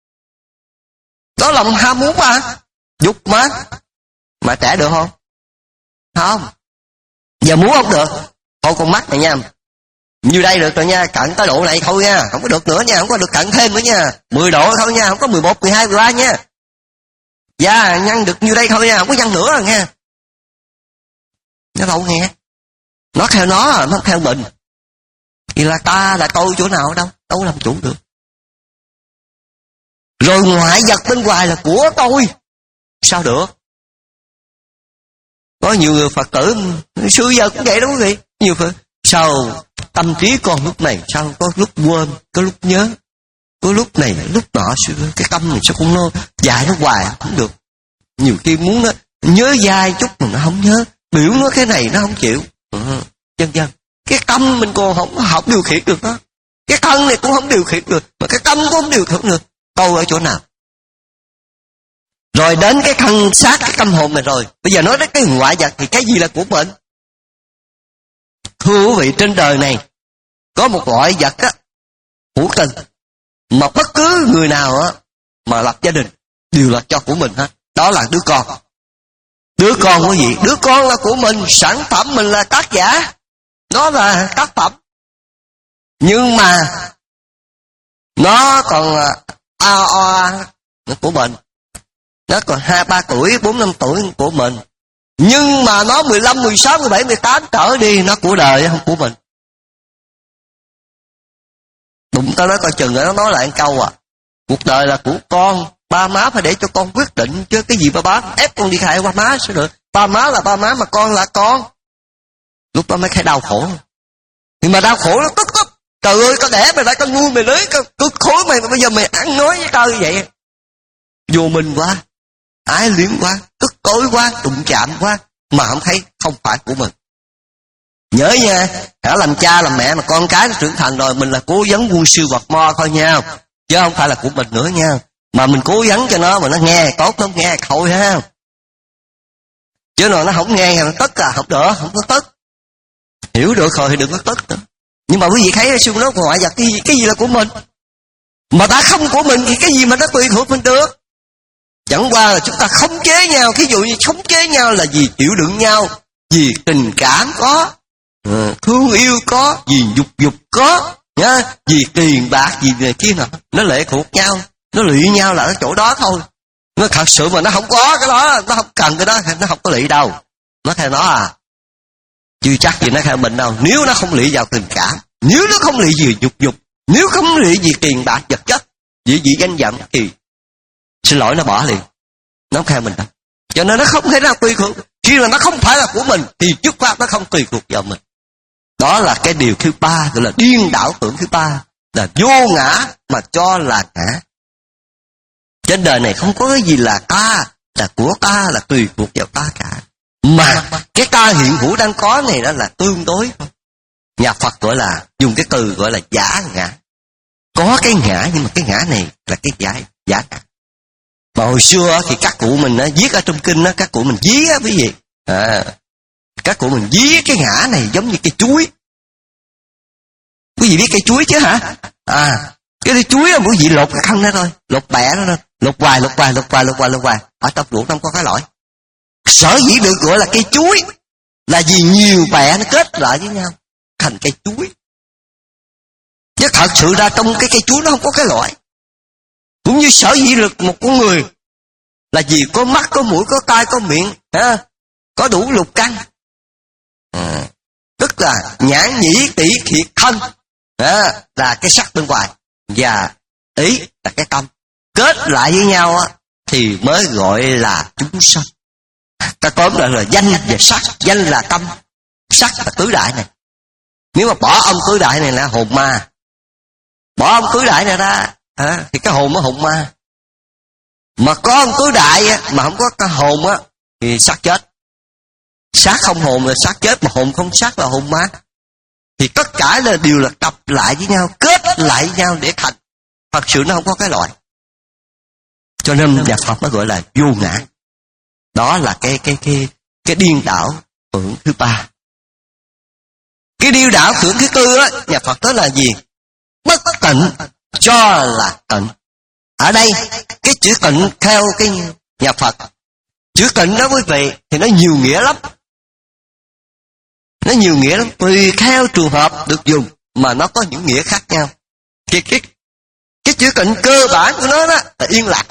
Đó lòng ham muốn mà, dục mà, mà trẻ được không? Không. Giờ muốn không được, thôi con mắt này nha, như đây được rồi nha, cận tới độ này thôi nha, không có được nữa nha, không có được cận thêm nữa nha, mười độ thôi nha, không có mười một, mười hai, mười ba nha. Dạ, nhăn được như đây thôi nha, không có nhăn nữa rồi nha. Nó đâu nghe. Nó theo nó, nó theo mình. Thì là ta, là tôi chỗ nào đâu, đâu làm chủ được. Rồi ngoại vật bên ngoài là của tôi, sao được? Có nhiều người Phật tử, xưa giờ cũng vậy đó quý vị. Nhiều Phật, sao tâm trí con lúc này, sao có lúc quên, có lúc nhớ, có lúc này, lúc nọ, cái tâm này sao cũng nó dài nó hoài, không được. Nhiều khi muốn nó nhớ dai chút mà nó không nhớ, biểu nó cái này nó không chịu, ừ, dân dân. Cái tâm mình còn không, không điều khiển được nó. Cái thân này cũng không điều khiển được, mà cái tâm cũng không điều khiển được. Tôi ở chỗ nào? Rồi đến cái thân xác, cái tâm hồn này rồi. Bây giờ nói đến cái ngoại vật thì cái gì là của mình? Thưa quý vị, trên đời này có một loại vật á, hữu tình, mà bất cứ người nào á mà lập gia đình đều là cho của mình hết. Đó là đứa con. Đứa con của gì? Đứa con là của mình, sản phẩm mình là tác giả, nó là tác phẩm. Nhưng mà nó còn a o của mình, nó còn hai ba tuổi, bốn năm tuổi của mình. Nhưng mà nó mười lăm, mười sáu, mười bảy, mười tám trở đi, nó của đời không của mình. Đụng tao nói coi chừng nó nói lại một câu à, cuộc đời là của con, ba má phải để cho con quyết định chứ cái gì ba bá ép con đi khai qua má sao được. Ba má là ba má mà con là con, Lúc đó mới thấy đau khổ. Thì mà đau khổ nó tức tức. Trời ơi, tao đẻ mày ra, tao nuôi mày lớn, tao khối mày, mà bây giờ mày ăn nói với tao như vậy. Vô mình quá, ái luyến quá, tức tối quá, đụng chạm quá, mà không thấy không phải của mình. Nhớ nha, đã làm cha làm mẹ mà con cái nó trưởng thành rồi, mình là cố vấn quân sư vật mo thôi nha, chứ không phải là của mình nữa nha. Mà mình cố vấn cho nó mà nó nghe tốt không nghe thôi ha. Chứ nào nó không nghe nó tức à, không đỡ, không có tức. Hiểu được rồi thì đừng có tức nữa. Nhưng mà quý vị thấy sư nói ngoại vật cái gì, cái gì là của mình. Mà đã không của mình thì cái gì mà nó tùy thuộc mình được. Chẳng qua là chúng ta khống chế nhau. Thí dụ như khống chế nhau là vì chịu đựng nhau, vì tình cảm có, thương yêu có, vì dục dục có, nhá, vì tiền bạc, vì này kia nào. Nó lệ thuộc nhau, nó lụy nhau là ở chỗ đó thôi. Nó thật sự mà nó không có cái đó, nó không cần cái đó, nó không có lụy đâu. Nó theo nó à, chưa chắc gì nó theo mình đâu. Nếu nó không lụy vào tình cảm, nếu nó không lụy gì dục dục, nếu không lụy gì tiền bạc vật chất, vì gì danh vọng thì xin lỗi nó bỏ liền. Nó không theo mình đâu. Cho nên nó không thể nào tùy thuộc. Khi mà nó không phải là của mình thì trước phát nó không tùy thuộc vào mình. Đó là cái điều thứ ba, gọi là điên đảo tưởng thứ ba, là vô ngã mà cho là ngã. Trên đời này không có cái gì là ta, là của ta, là tùy thuộc vào ta cả. Mà cái ta hiện hữu đang có này đó là tương đối thôi. Nhà Phật gọi là, dùng cái từ gọi là giả ngã. Có cái ngã nhưng mà cái ngã này là cái giả, giả ngã. Mà hồi xưa thì các cụ mình á, viết ở trong kinh á, các cụ mình dí á quý vị. À, các cụ mình dí cái ngã này giống như cây chuối. Quý vị biết cây chuối chứ hả? À, cái cây chuối là quý vị lột cái thân ra thôi, lột bẹ nó thôi, lột hoài, lột hoài, lột hoài, lột hoài, lột hoài. Ở trong ruột không có cái lõi. Sở dĩ được gọi là cây chuối là vì nhiều bẹ nó kết lại với nhau thành cây chuối. Chứ thật sự ra trong cái cây chuối nó không có cái lõi. Cũng như sở dĩ lực một con người là vì có mắt, có mũi, có tai, có miệng, ha? Có đủ lục căn. À, tức là nhãn nhĩ tỷ thiệt thân, à, là cái sắc bên ngoài, và ý là cái tâm. Kết lại với nhau á, thì mới gọi là chúng sanh. Ta tóm lại là danh và sắc. Danh là tâm, sắc là tứ đại này. Nếu mà bỏ ông tứ đại này là hồn ma, bỏ ông tứ đại này ra, à, thì cái hồn nó hồn ma. Mà có ông tứ đại á, mà không có cái hồn á, thì xác chết. Xác không hồn là xác chết, mà hồn không xác là hồn ma. Thì tất cả là đều là tập lại với nhau, kết lại với nhau để thành. Thật sự nó không có cái loại. Cho nên nhà Phật nó gọi là vô ngã. Đó là cái cái cái cái điên đảo tưởng thứ ba. Cái điên đảo tưởng thứ tư á, nhà Phật đó là gì? Bất tịnh cho là tịnh. Ở đây cái chữ tịnh theo cái nhà Phật, chữ tịnh đó quý vị thì nó nhiều nghĩa lắm. Nó nhiều nghĩa lắm, tùy theo trường hợp được dùng mà nó có những nghĩa khác nhau. Cái cái cái chữ tịnh cơ bản của nó đó là yên lạc,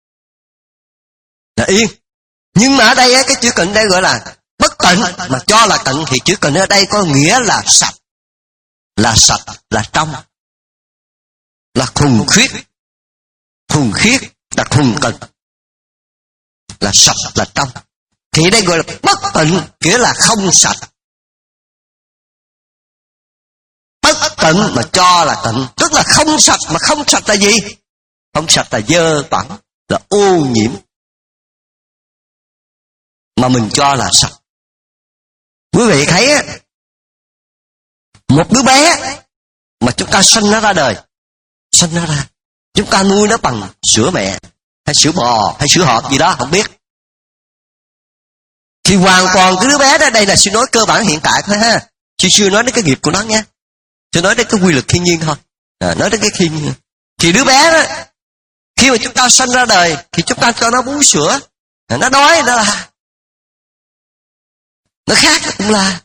là yên. Nhưng mà ở đây cái chữ tịnh đây gọi là bất tịnh, mà cho là tịnh thì chữ tịnh ở đây có nghĩa là sạch, là sạch, là trong, là thuần khiết. Thuần khiết là thuần tịnh, là sạch, là trong. Thì đây gọi là bất tịnh, nghĩa là không sạch. Bất tịnh mà cho là tịnh, tức là không sạch. Mà không sạch là gì? Không sạch là dơ bẩn, là ô nhiễm, mà mình cho là sạch. Quý vị thấy á, một đứa bé mà chúng ta sinh nó ra đời, sinh nó ra, chúng ta nuôi nó bằng sữa mẹ hay sữa bò hay sữa hộp gì đó không biết, thì hoàn toàn cái đứa bé đó, đây là sư nói cơ bản hiện tại thôi ha, sư chưa nói đến cái nghiệp của nó nha, sư nói đến cái quy luật thiên nhiên thôi, à, nói đến cái thiên nhiên. Thì đứa bé đó, khi mà chúng ta sinh ra đời thì chúng ta cho nó bú sữa, nó đói nó là, nó khát nó cũng là,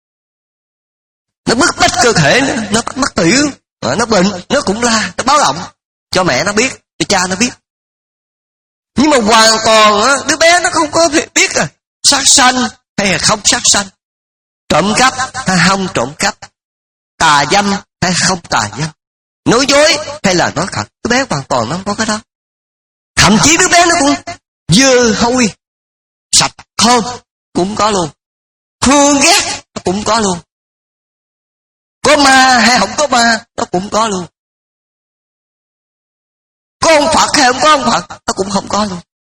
nó bức bách cơ thể nữa, nó mắc tiểu, nó bệnh nó cũng là, nó báo động cho mẹ nó biết, cho cha nó biết. Nhưng mà hoàn toàn á, đứa bé nó không có biết à, sát sanh hay là không sát sanh, trộm cắp hay không trộm cắp, tà dâm hay không tà dâm, nói dối hay là nói thật. Đứa bé hoàn toàn nó không có cái đó. Thậm chí đứa bé nó cũng dơ hôi, sạch thơm cũng có luôn, thương ghét cũng có luôn. Có ma hay không có ma, nó cũng có luôn. Có ông Phật hay không có ông Phật, nó cũng không có luôn.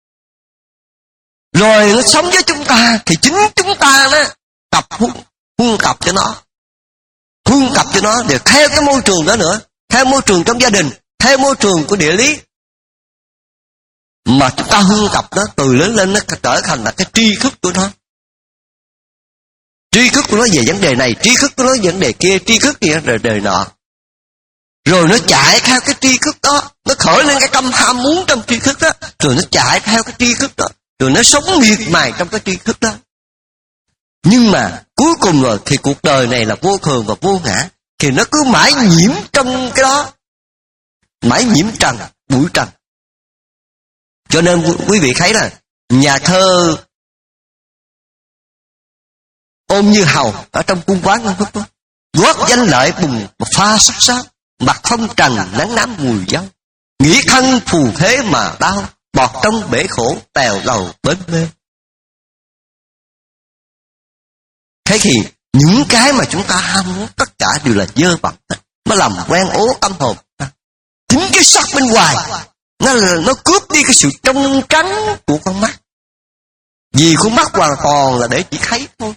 Rồi nó sống với chúng ta, thì chính chúng ta đó tập huân, huân tập cho nó. Huân tập cho nó để theo cái môi trường đó nữa. Theo môi trường trong gia đình, theo môi trường của địa lý. Mà chúng ta huân tập nó, từ lớn lên nó trở thành là cái tri thức của nó. Tri thức của nó về vấn đề này, tri thức của nó về vấn đề kia, tri thức gì rồi đời nọ. Rồi nó chạy theo cái tri thức đó, nó khởi lên cái tâm ham muốn trong tri thức đó, rồi nó chạy theo cái tri thức đó, rồi nó sống miệt mài trong cái tri thức đó. Nhưng mà cuối cùng rồi thì cuộc đời này là vô thường và vô ngã, thì nó cứ mãi nhiễm trong cái đó, mãi nhiễm trần, bụi trần. Cho nên quý vị thấy là nhà thơ Ôn Như Hầu ở trong cung quán Ngân Phúc đó, gót danh lợi bùng pha sắc sắc, mặt phong trần nắng nám mùi dâu, nghĩ thân phù thế mà đau, bọt trong bể khổ tèo đầu bến mê. Thế thì những cái mà chúng ta ham muốn tất cả đều là dơ bẩn, nó làm quen ố tâm hồn. Chính cái sắc bên ngoài nó là, nó cướp đi cái sự trong trắng của con mắt. Vì con mắt hoàn toàn là để chỉ thấy thôi,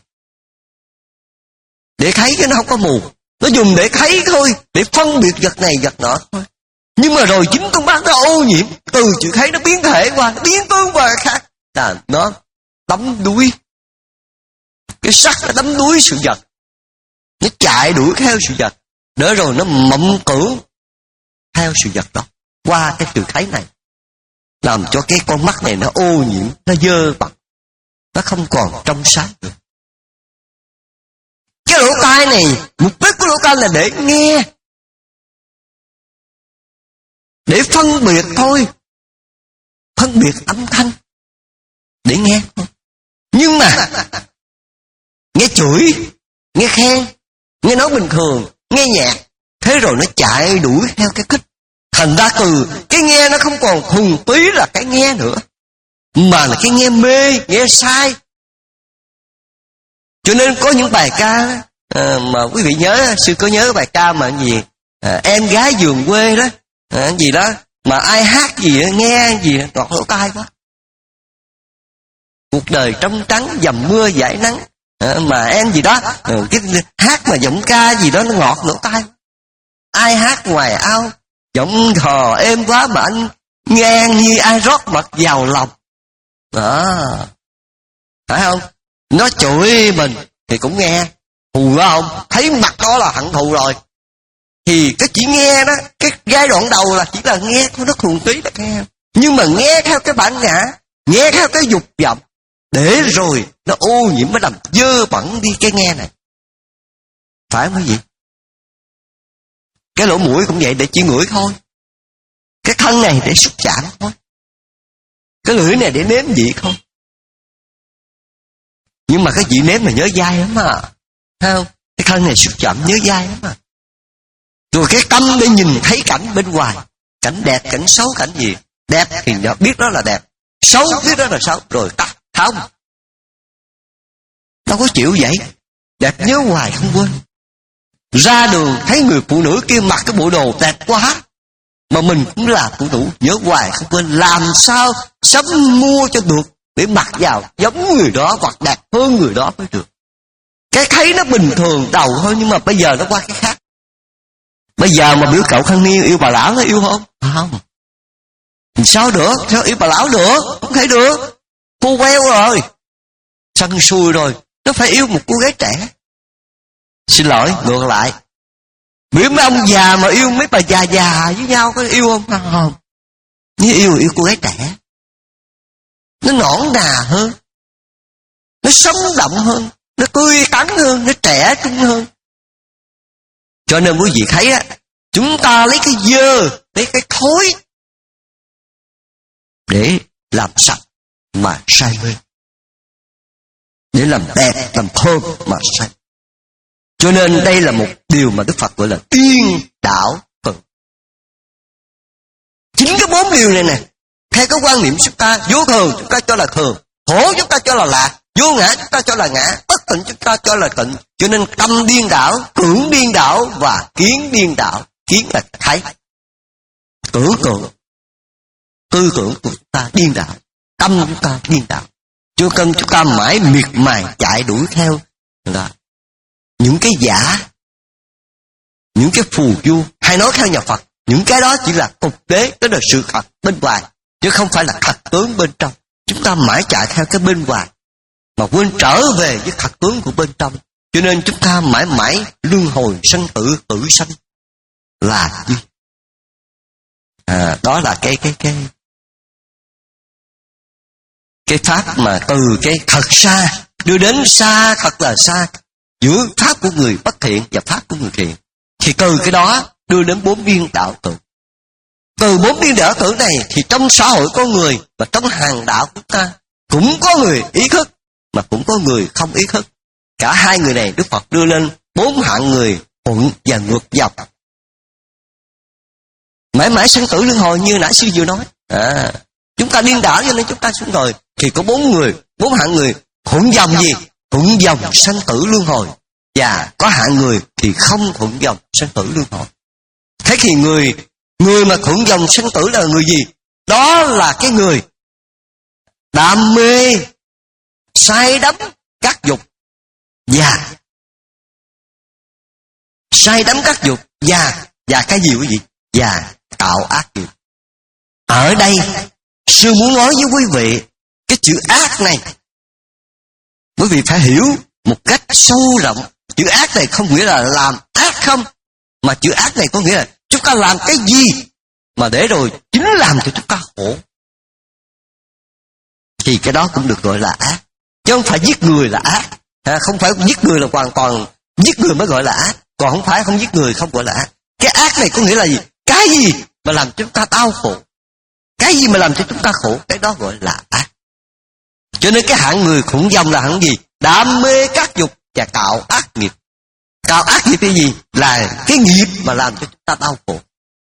để thấy chứ nó không có mù. Nó dùng để thấy thôi, để phân biệt vật này vật nọ thôi. Nhưng mà rồi chính con mắt nó ô nhiễm, từ chữ thấy nó biến thể qua, nó biến tướng qua khác, là nó đắm đuối. Cái sắc nó đắm đuối sự vật, nó chạy đuổi theo sự vật, để rồi nó mộng tưởng theo sự vật đó, qua cái sự thấy này, làm cho cái con mắt này nó ô nhiễm, nó dơ bẩn, nó không còn trong sáng được. Cái lỗ tai này, mục đích của lỗ tai là để nghe, để phân biệt thôi, phân biệt âm thanh, để nghe thôi. Nhưng mà nghe chửi, nghe khen, nghe nói bình thường, nghe nhạc, thế rồi nó chạy đuổi theo cái kích. Thành ra từ cái nghe nó không còn thuần túy là cái nghe nữa, mà là cái nghe mê, nghe sai. Cho nên có những bài ca à, mà quý vị nhớ, sư có nhớ bài ca mà gì à, em gái vườn quê đó, à, gì đó, mà ai hát gì đó, nghe gì ngọt lỗ tai quá. Cuộc đời trong trắng dầm mưa dải nắng, à, mà em gì đó, à, cái hát mà giọng ca gì đó nó ngọt lỗ tai. Ai hát ngoài ao, giọng hò êm quá mà anh nghe như ai rót mật vào lòng. Đó, phải không? Nó chửi mình thì cũng nghe, thù đó không? Thấy mặt đó là hận thù rồi. Thì cái chỉ nghe đó, cái giai đoạn đầu là chỉ là nghe thôi, nó thuần túy là nghe. Nhưng mà nghe theo cái bản ngã, nghe theo cái dục vọng, để rồi nó ô nhiễm, nó làm dơ bẩn đi cái nghe này. Phải không quý vị? Cái lỗ mũi cũng vậy, để chỉ ngửi thôi. Cái thân này để xúc chạm thôi. Cái lưỡi này để nếm vị thôi. Nhưng mà cái vị nếm mà nhớ dai lắm mà. Thấy không? Cái thân này xúc chạm nhớ dai lắm mà. Rồi cái tâm để nhìn thấy cảnh bên ngoài. Cảnh đẹp, cảnh xấu, cảnh gì. Đẹp thì nó biết đó là đẹp, xấu biết đó là xấu. Rồi tắt, không. Đâu có chịu vậy. Đẹp nhớ hoài không quên. Ra đường thấy người phụ nữ kia mặc cái bộ đồ đẹp quá, mà mình cũng là phụ nữ, nhớ hoài không quên. Làm sao sắm mua cho được để mặc vào giống người đó hoặc đẹp hơn người đó mới được. Cái thấy nó bình thường đầu thôi, nhưng mà bây giờ nó qua cái khác. Bây giờ mà biểu cậu thanh niên yêu bà lão, nó yêu không? Không. Sao được? Sao yêu bà lão được? Không thể được. Cô queo rồi, sân xuôi rồi, nó phải yêu một cô gái trẻ. Xin lỗi, ngược lại. Biểu mấy ông già mà yêu mấy bà già già với nhau có yêu không? Không, không. Nếu yêu yêu cô gái trẻ, nó nõn nà hơn, nó sống động hơn, nó tươi tắn hơn, nó trẻ trung hơn. Cho nên quý vị thấy á, chúng ta lấy cái dơ, lấy cái thối để làm sạch mà say mê, để làm đẹp, làm thơm mà say. Cho nên đây là một điều mà Đức Phật gọi là tiên đạo phần. Chính cái bốn điều này nè, theo cái quan niệm chúng ta vô thường chúng ta cho là thường, khổ chúng ta cho là lạc, Vô ngã chúng ta cho là ngã, bất tịnh chúng ta cho là tịnh. Cho nên tâm điên đảo, tưởng điên đảo và kiến điên đảo. Kiến là thấy, tưởng tượng, tư tưởng của chúng ta điên đảo, tâm chúng ta điên đảo. Cho nên chúng ta mãi miệt mài chạy đuổi theo là những cái giả, những cái phù du, hay nói theo nhà Phật, những cái đó chỉ là thực tế, tức là sự thật bên ngoài, chứ không phải là thật tướng bên trong. Chúng ta mãi chạy theo cái bên ngoài, mà quên trở về với thật tướng của bên trong. Cho nên chúng ta mãi mãi luân hồi sanh tử, tử sanh là gì? À, đó là cái cái cái cái pháp mà từ cái thật xa đưa đến xa, thật là xa, giữa pháp của người bất thiện và pháp của người thiện. Thì từ cái đó đưa đến bốn biên đạo tưởng. Từ bốn biên đạo tưởng này thì trong xã hội có người, và trong hàng đạo của ta cũng có người ý thức, mà cũng có người không ý thức. Cả hai người này Đức Phật đưa lên bốn hạng người thuận và ngược dòng. Mãi mãi sanh tử luân hồi như nãy sư vừa nói. À, chúng ta điên đảo cho nên chúng ta xuống rồi. Thì có bốn người, bốn hạng người thuận dòng gì? Thuận dòng sanh tử luân hồi. Và có hạng người thì không thuận dòng sanh tử luân hồi. Thế thì người người mà thuận dòng sanh tử là người gì? Đó là cái người đam mê, say đắm các dục và say đắm các dục và và cái gì quý vị? Và tạo ác nghiệp. Ở đây sư muốn nói với quý vị cái chữ ác này, quý vị phải hiểu một cách sâu rộng. Chữ ác này không nghĩa là làm ác không, mà chữ ác này có nghĩa là chúng ta làm cái gì mà để rồi chính làm cho chúng ta khổ, thì cái đó cũng được gọi là ác. Chứ không phải giết người là ác, à, không phải giết người là hoàn toàn giết người mới gọi là ác, còn không phải không giết người không gọi là ác. Cái ác này có nghĩa là gì? Cái gì mà làm cho chúng ta đau khổ, cái gì mà làm cho chúng ta khổ, cái đó gọi là ác. Cho nên cái hạng người khủng dòng là hạng gì? Đam mê các dục và tạo ác nghiệp. Tạo ác nghiệp cái gì? Là cái nghiệp mà làm cho chúng ta đau khổ,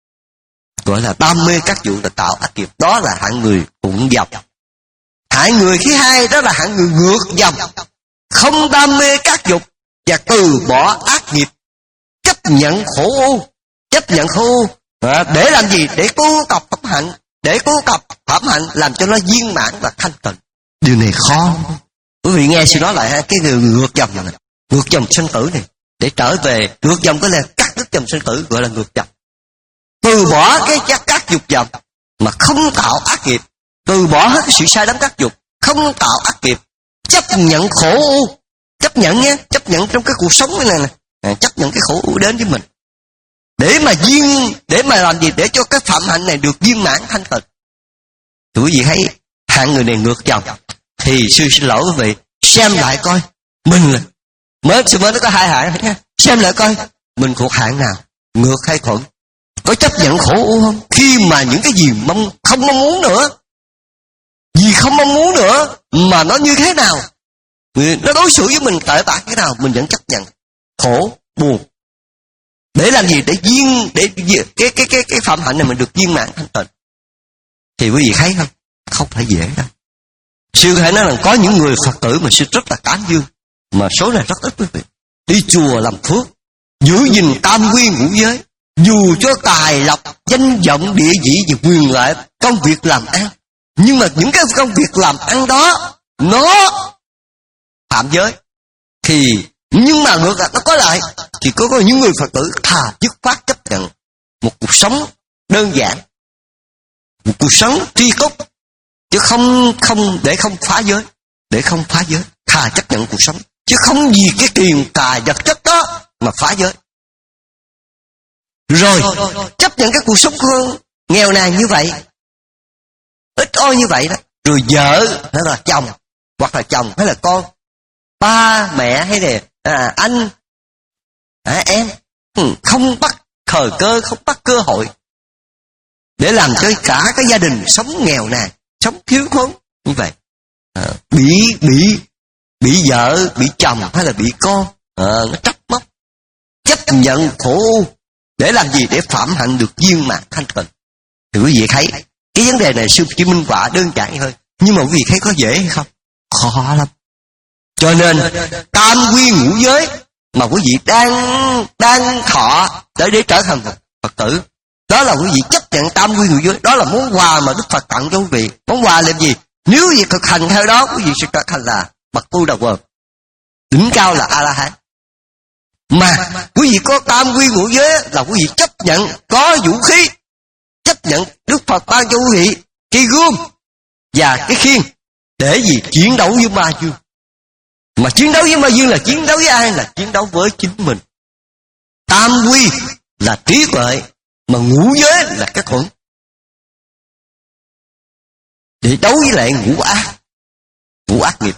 gọi là đam mê các dục là tạo ác nghiệp. Đó là hạng người khủng dòng. Hạng người thứ hai đó là hạng người ngược dòng, không đam mê các dục và từ bỏ ác nghiệp, chấp nhận khổ u. Chấp nhận khổ u à, để làm gì? Để tu tập pháp hạnh, để tu tập pháp hạnh làm cho nó viên mãn và thanh tịnh. Điều này khó. Quý vị nghe sư nói lại ha, cái người ngược dòng này, ngược dòng sanh tử này, để trở về ngược dòng có là cắt đứt dòng sanh tử, gọi là ngược dòng. Từ bỏ cái các, các dục dòng mà không tạo ác nghiệp, từ bỏ hết cái sự sai đắm các dục, không tạo ác nghiệp, chấp nhận khổ u, chấp nhận nhé, chấp nhận trong cái cuộc sống này nè, à, chấp nhận cái khổ u đến với mình, để mà viên, để mà làm gì? Để cho cái phạm hạnh này được viên mãn thanh tịnh. Thì quý vị thấy hạng người này ngược dòng, thì sư xin lỗi quý vị, xem lại coi mình là mới sư mới nó có hai hạng nha, xem lại coi mình thuộc hạng nào, ngược hay thuận, có chấp nhận khổ u không? Khi mà những cái gì mong không mong muốn nữa, gì không mong muốn nữa mà nó như thế nào, nó đối xử với mình tệ bạc thế nào, mình vẫn chấp nhận khổ buồn. Để làm gì? Để viên, để cái cái cái cái phạm hạnh này mình được viên mãn thanh tịnh. Thì quý vị thấy không? Không phải dễ đâu. Sư hãy nói là có những người Phật tử mà sư rất là tán dương, mà số này rất ít quý vị. Đi chùa làm phước, giữ gìn tam quy ngũ giới, dù cho tài lộc, danh vọng, địa vị và quyền lợi, công việc làm ăn, nhưng mà những cái công việc làm ăn đó nó phạm giới, thì nhưng mà ngược lại nó có lại, thì có, có những người Phật tử thà dứt khoát chấp nhận một cuộc sống đơn giản, một cuộc sống tri túc, chứ không không để không phá giới, để không phá giới, thà chấp nhận cuộc sống, chứ không vì cái tiền tài vật chất đó mà phá giới. Rồi chấp nhận cái cuộc sống nghèo nàn như vậy, ít ôi như vậy đó, rồi vợ hay là chồng, hoặc là chồng hay là con, ba mẹ hay là à, anh à, em không bắt thời cơ, không bắt cơ hội để làm cho cả cái gia đình sống nghèo nàn, sống thiếu thốn như vậy, à, bị bị bị vợ, bị chồng hay là bị con à, nó trách móc, chấp nhận khổ u để làm gì? Để phạm hạnh được viên mãn thanh tịnh. Thì quý vị thấy cái vấn đề này sư chỉ minh họa đơn giản thôi, nhưng mà quý vị thấy có dễ hay không? Khó lắm. Cho nên tam quy ngũ giới mà quý vị đang đang thọ để để trở thành Phật tử, đó là quý vị chấp nhận tam quy ngũ giới. Đó là món quà mà Đức Phật tặng cho quý vị. Món quà là gì? Nếu quý vị thực hành theo đó, quý vị sẽ trở thành là bậc tu đà quần, đỉnh cao là A La Hán. Mà quý vị có tam quy ngũ giới là quý vị chấp nhận có vũ khí, chấp nhận Đức Phật ban cho quý vị cây gươm và cái khiên để gì chiến đấu với ma dương. Mà chiến đấu với ma dương là chiến đấu với ai? Là chiến đấu với chính mình. Tam quy là trí tuệ, mà ngũ giới là cái thuận, để đấu với lại ngũ ác, ngũ ác nghiệp.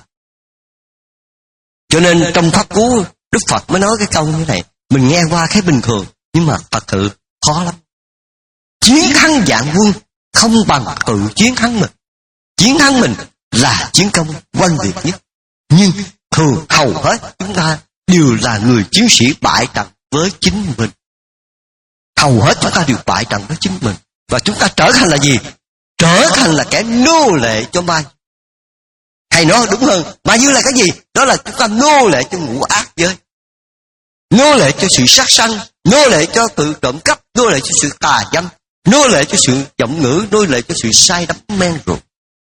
Cho nên trong pháp cú Đức Phật mới nói cái câu như thế này. Mình nghe qua cái bình thường, nhưng mà thật sự khó lắm. Chiến thắng vạn quân không bằng tự chiến thắng mình. Chiến thắng mình là chiến công oanh liệt nhất. Nhưng thường hầu hết chúng ta đều là người chiến sĩ bại trận với chính mình. Hầu hết chúng ta đều bại trận với chính mình. Và chúng ta trở thành là gì? Trở thành là kẻ nô lệ cho ma. Hay nói đúng hơn, ma dương là cái gì? Đó là chúng ta nô lệ cho ngũ ác giới, nô lệ cho sự sát sanh, nô lệ cho tự trộm cắp, nô lệ cho sự tà dâm, nô lệ cho sự giọng ngữ, nô lệ cho sự say đắm men rượu.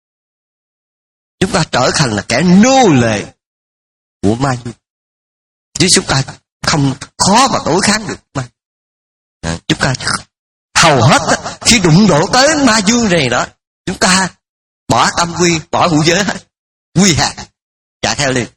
Chúng ta trở thành là kẻ nô lệ của ma dương, chứ chúng ta không khó mà đối kháng được ma. À, chúng ta hầu hết đó, khi đụng độ tới ma dương này đó, chúng ta bỏ tâm quy, bỏ ngũ giới hết, quy hạt chạy theo liền.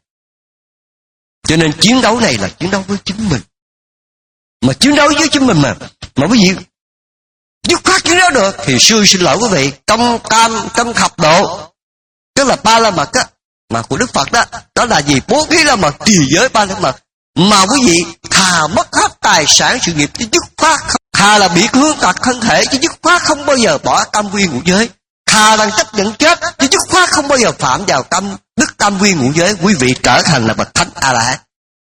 Cho nên chiến đấu này là chiến đấu với chính mình. Mà chiến đấu với chính mình mà mà quý vị dứt khoát chiến đấu được thì sư xin lỗi quý vị, trong tam trong thập độ, tức là ba la mật á, mà của Đức Phật đó, đó là gì? Bố thí la mật, trì giới ba la mật. Mà quý vị thà mất hết tài sản sự nghiệp chứ dứt khoát không, thà là bị thương tật thân thể chứ dứt khoát không bao giờ bỏ tam quy ngũ giới, thà là chấp nhận chết chứ dứt khoát không bao giờ phạm vào tam đức tam quy ngũ giới. Quý vị trở thành là bậc thánh A La Hán.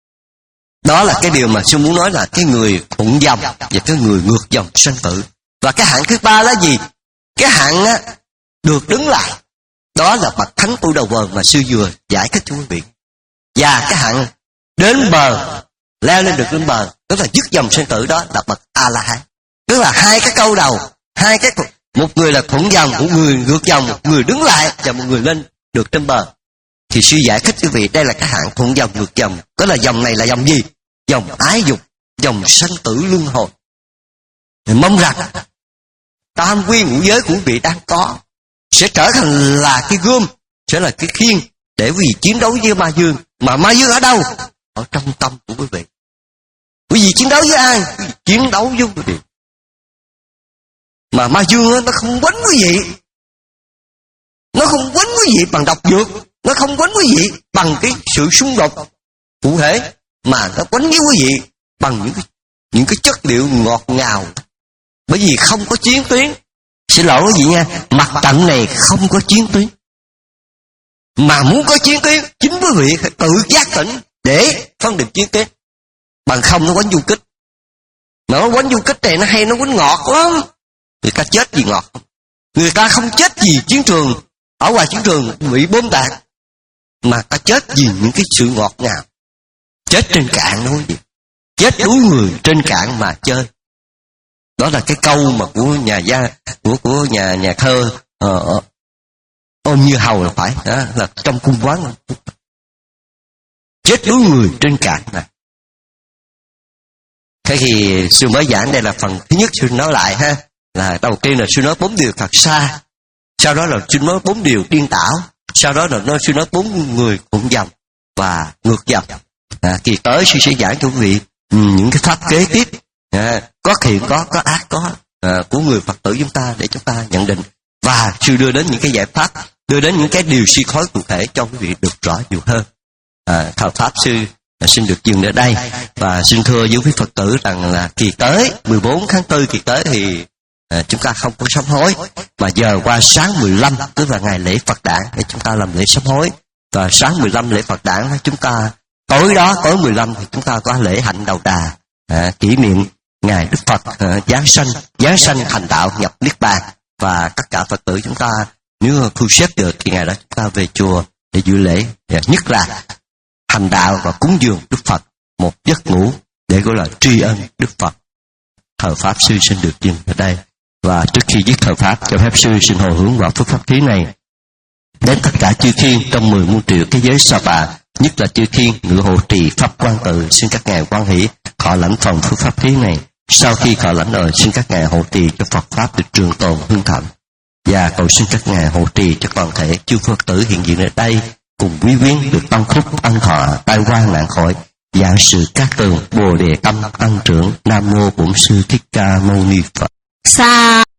Đó là cái điều mà sư muốn nói là cái người thuận dòng và cái người ngược dòng sanh tử. Và cái hạng thứ ba là gì? Cái hạng á, được đứng lại, đó là bậc thánh tu đầu quần mà sư vừa giải thích cho quý vị. Và cái hạng đến bờ, leo lên được đến bờ, tức là dứt dòng sanh tử, đó là bậc A La Hán. Tức là hai cái câu đầu, hai cái, một người là thuận dòng, một người ngược dòng, một người đứng lại và một người lên được trên bờ. Thì sư giải thích quý vị, đây là cái hạng thuận dòng ngược dòng. Tức là dòng này là dòng gì? Dòng ái dục, dòng sanh tử luân hồi. Thì mong rằng tam quy ngũ giới của quý vị đang có sẽ trở thành là cái gươm, sẽ là cái khiên để quý vị chiến đấu với ma dương. Mà ma dương ở đâu? Ở trong tâm của quý vị. Quý vị chiến đấu với ai? Quý vị chiến đấu với quý vị. Mà ma dương nó không quánh quý vị, nó không quánh quý vị bằng độc dược, nó không quánh quý vị bằng cái sự xung đột cụ thể, mà nó quánh với quý vị bằng những cái, những cái chất liệu ngọt ngào. Bởi vì không có chiến tuyến. Xin lỗi quý vị nha, mặt trận này không có chiến tuyến. Mà muốn có chiến tuyến, chính quý vị phải tự giác tỉnh để phân định chiến tuyến. Bằng không nó quánh du kích. Mà nó quánh du kích này nó hay, nó quánh ngọt lắm. Người ta chết vì ngọt. Người ta không chết vì chiến trường, ở ngoài chiến trường bị bom đạn, mà ta chết vì những cái sự ngọt ngào. Chết trên cạn đó quý vị. Chết đuối người trên cạn mà chơi. Đó là cái câu mà của nhà gia của của nhà nhà thơ uh, Ôm Như Hầu là phải, đó là trong cung quán. Chết đuối người trên cạn này. Thế thì sư mới giảng đây là phần thứ nhất. Sư nói lại ha, là đầu tiên là sư nói bốn điều Phật xa, sau đó là sư nói bốn điều điên đảo, sau đó là nói sư nói bốn người thuận dòng và ngược dòng. À, kỳ tới sư sẽ giảng cho quý vị những cái pháp kế tiếp, à, có thiện có, có ác có, à, của người Phật tử chúng ta để chúng ta nhận định. Và sư đưa đến những cái giải pháp, đưa đến những cái điều suy khối cụ thể cho quý vị được rõ nhiều hơn. À, thờ pháp sư à, xin được dừng ở đây và xin thưa với quý Phật tử rằng là kỳ tới mười bốn tháng tư kỳ tới thì à, chúng ta không có sám hối, mà giờ qua sáng mười lăm tức là ngày lễ Phật đản để chúng ta làm lễ sám hối. Và sáng mười lăm lễ Phật đản chúng ta tối đó tối mười lăm thì chúng ta có lễ hạnh đầu đà, à, kỷ niệm ngày Đức Phật à, giáng sanh giáng sanh thành đạo nhập niết bàn. Và tất cả Phật tử chúng ta nếu thu xếp được thì ngày đó chúng ta về chùa để dự lễ. Nhất là hành đạo và cúng dường Đức Phật một giấc ngủ để gọi là tri ân Đức Phật. Thờ Pháp Sư xin được dừng ở đây. Và trước khi dứt thờ Pháp, cho phép Sư xin hồi hướng vào phước pháp thí này đến tất cả chư thiên trong mười muôn triệu cái giới Sa Bà, nhất là chư thiên ngự hộ trì Pháp Quan Tự. Xin các ngài quan hỷ họ lãnh phòng phước pháp thí này. Sau khi họ lãnh rồi, xin các ngài hộ trì cho Phật Pháp được trường tồn hưng thịnh, và cầu xin các ngài hộ trì cho toàn thể chư Phật tử hiện diện ở đây cùng quý viếng được tăng phúc an thọ, tai qua nạn khỏi, dạng sự các tường bồ đề tâm tăng trưởng. Nam mô Bổn Sư Thích Ca Mâu Ni Phật. Sa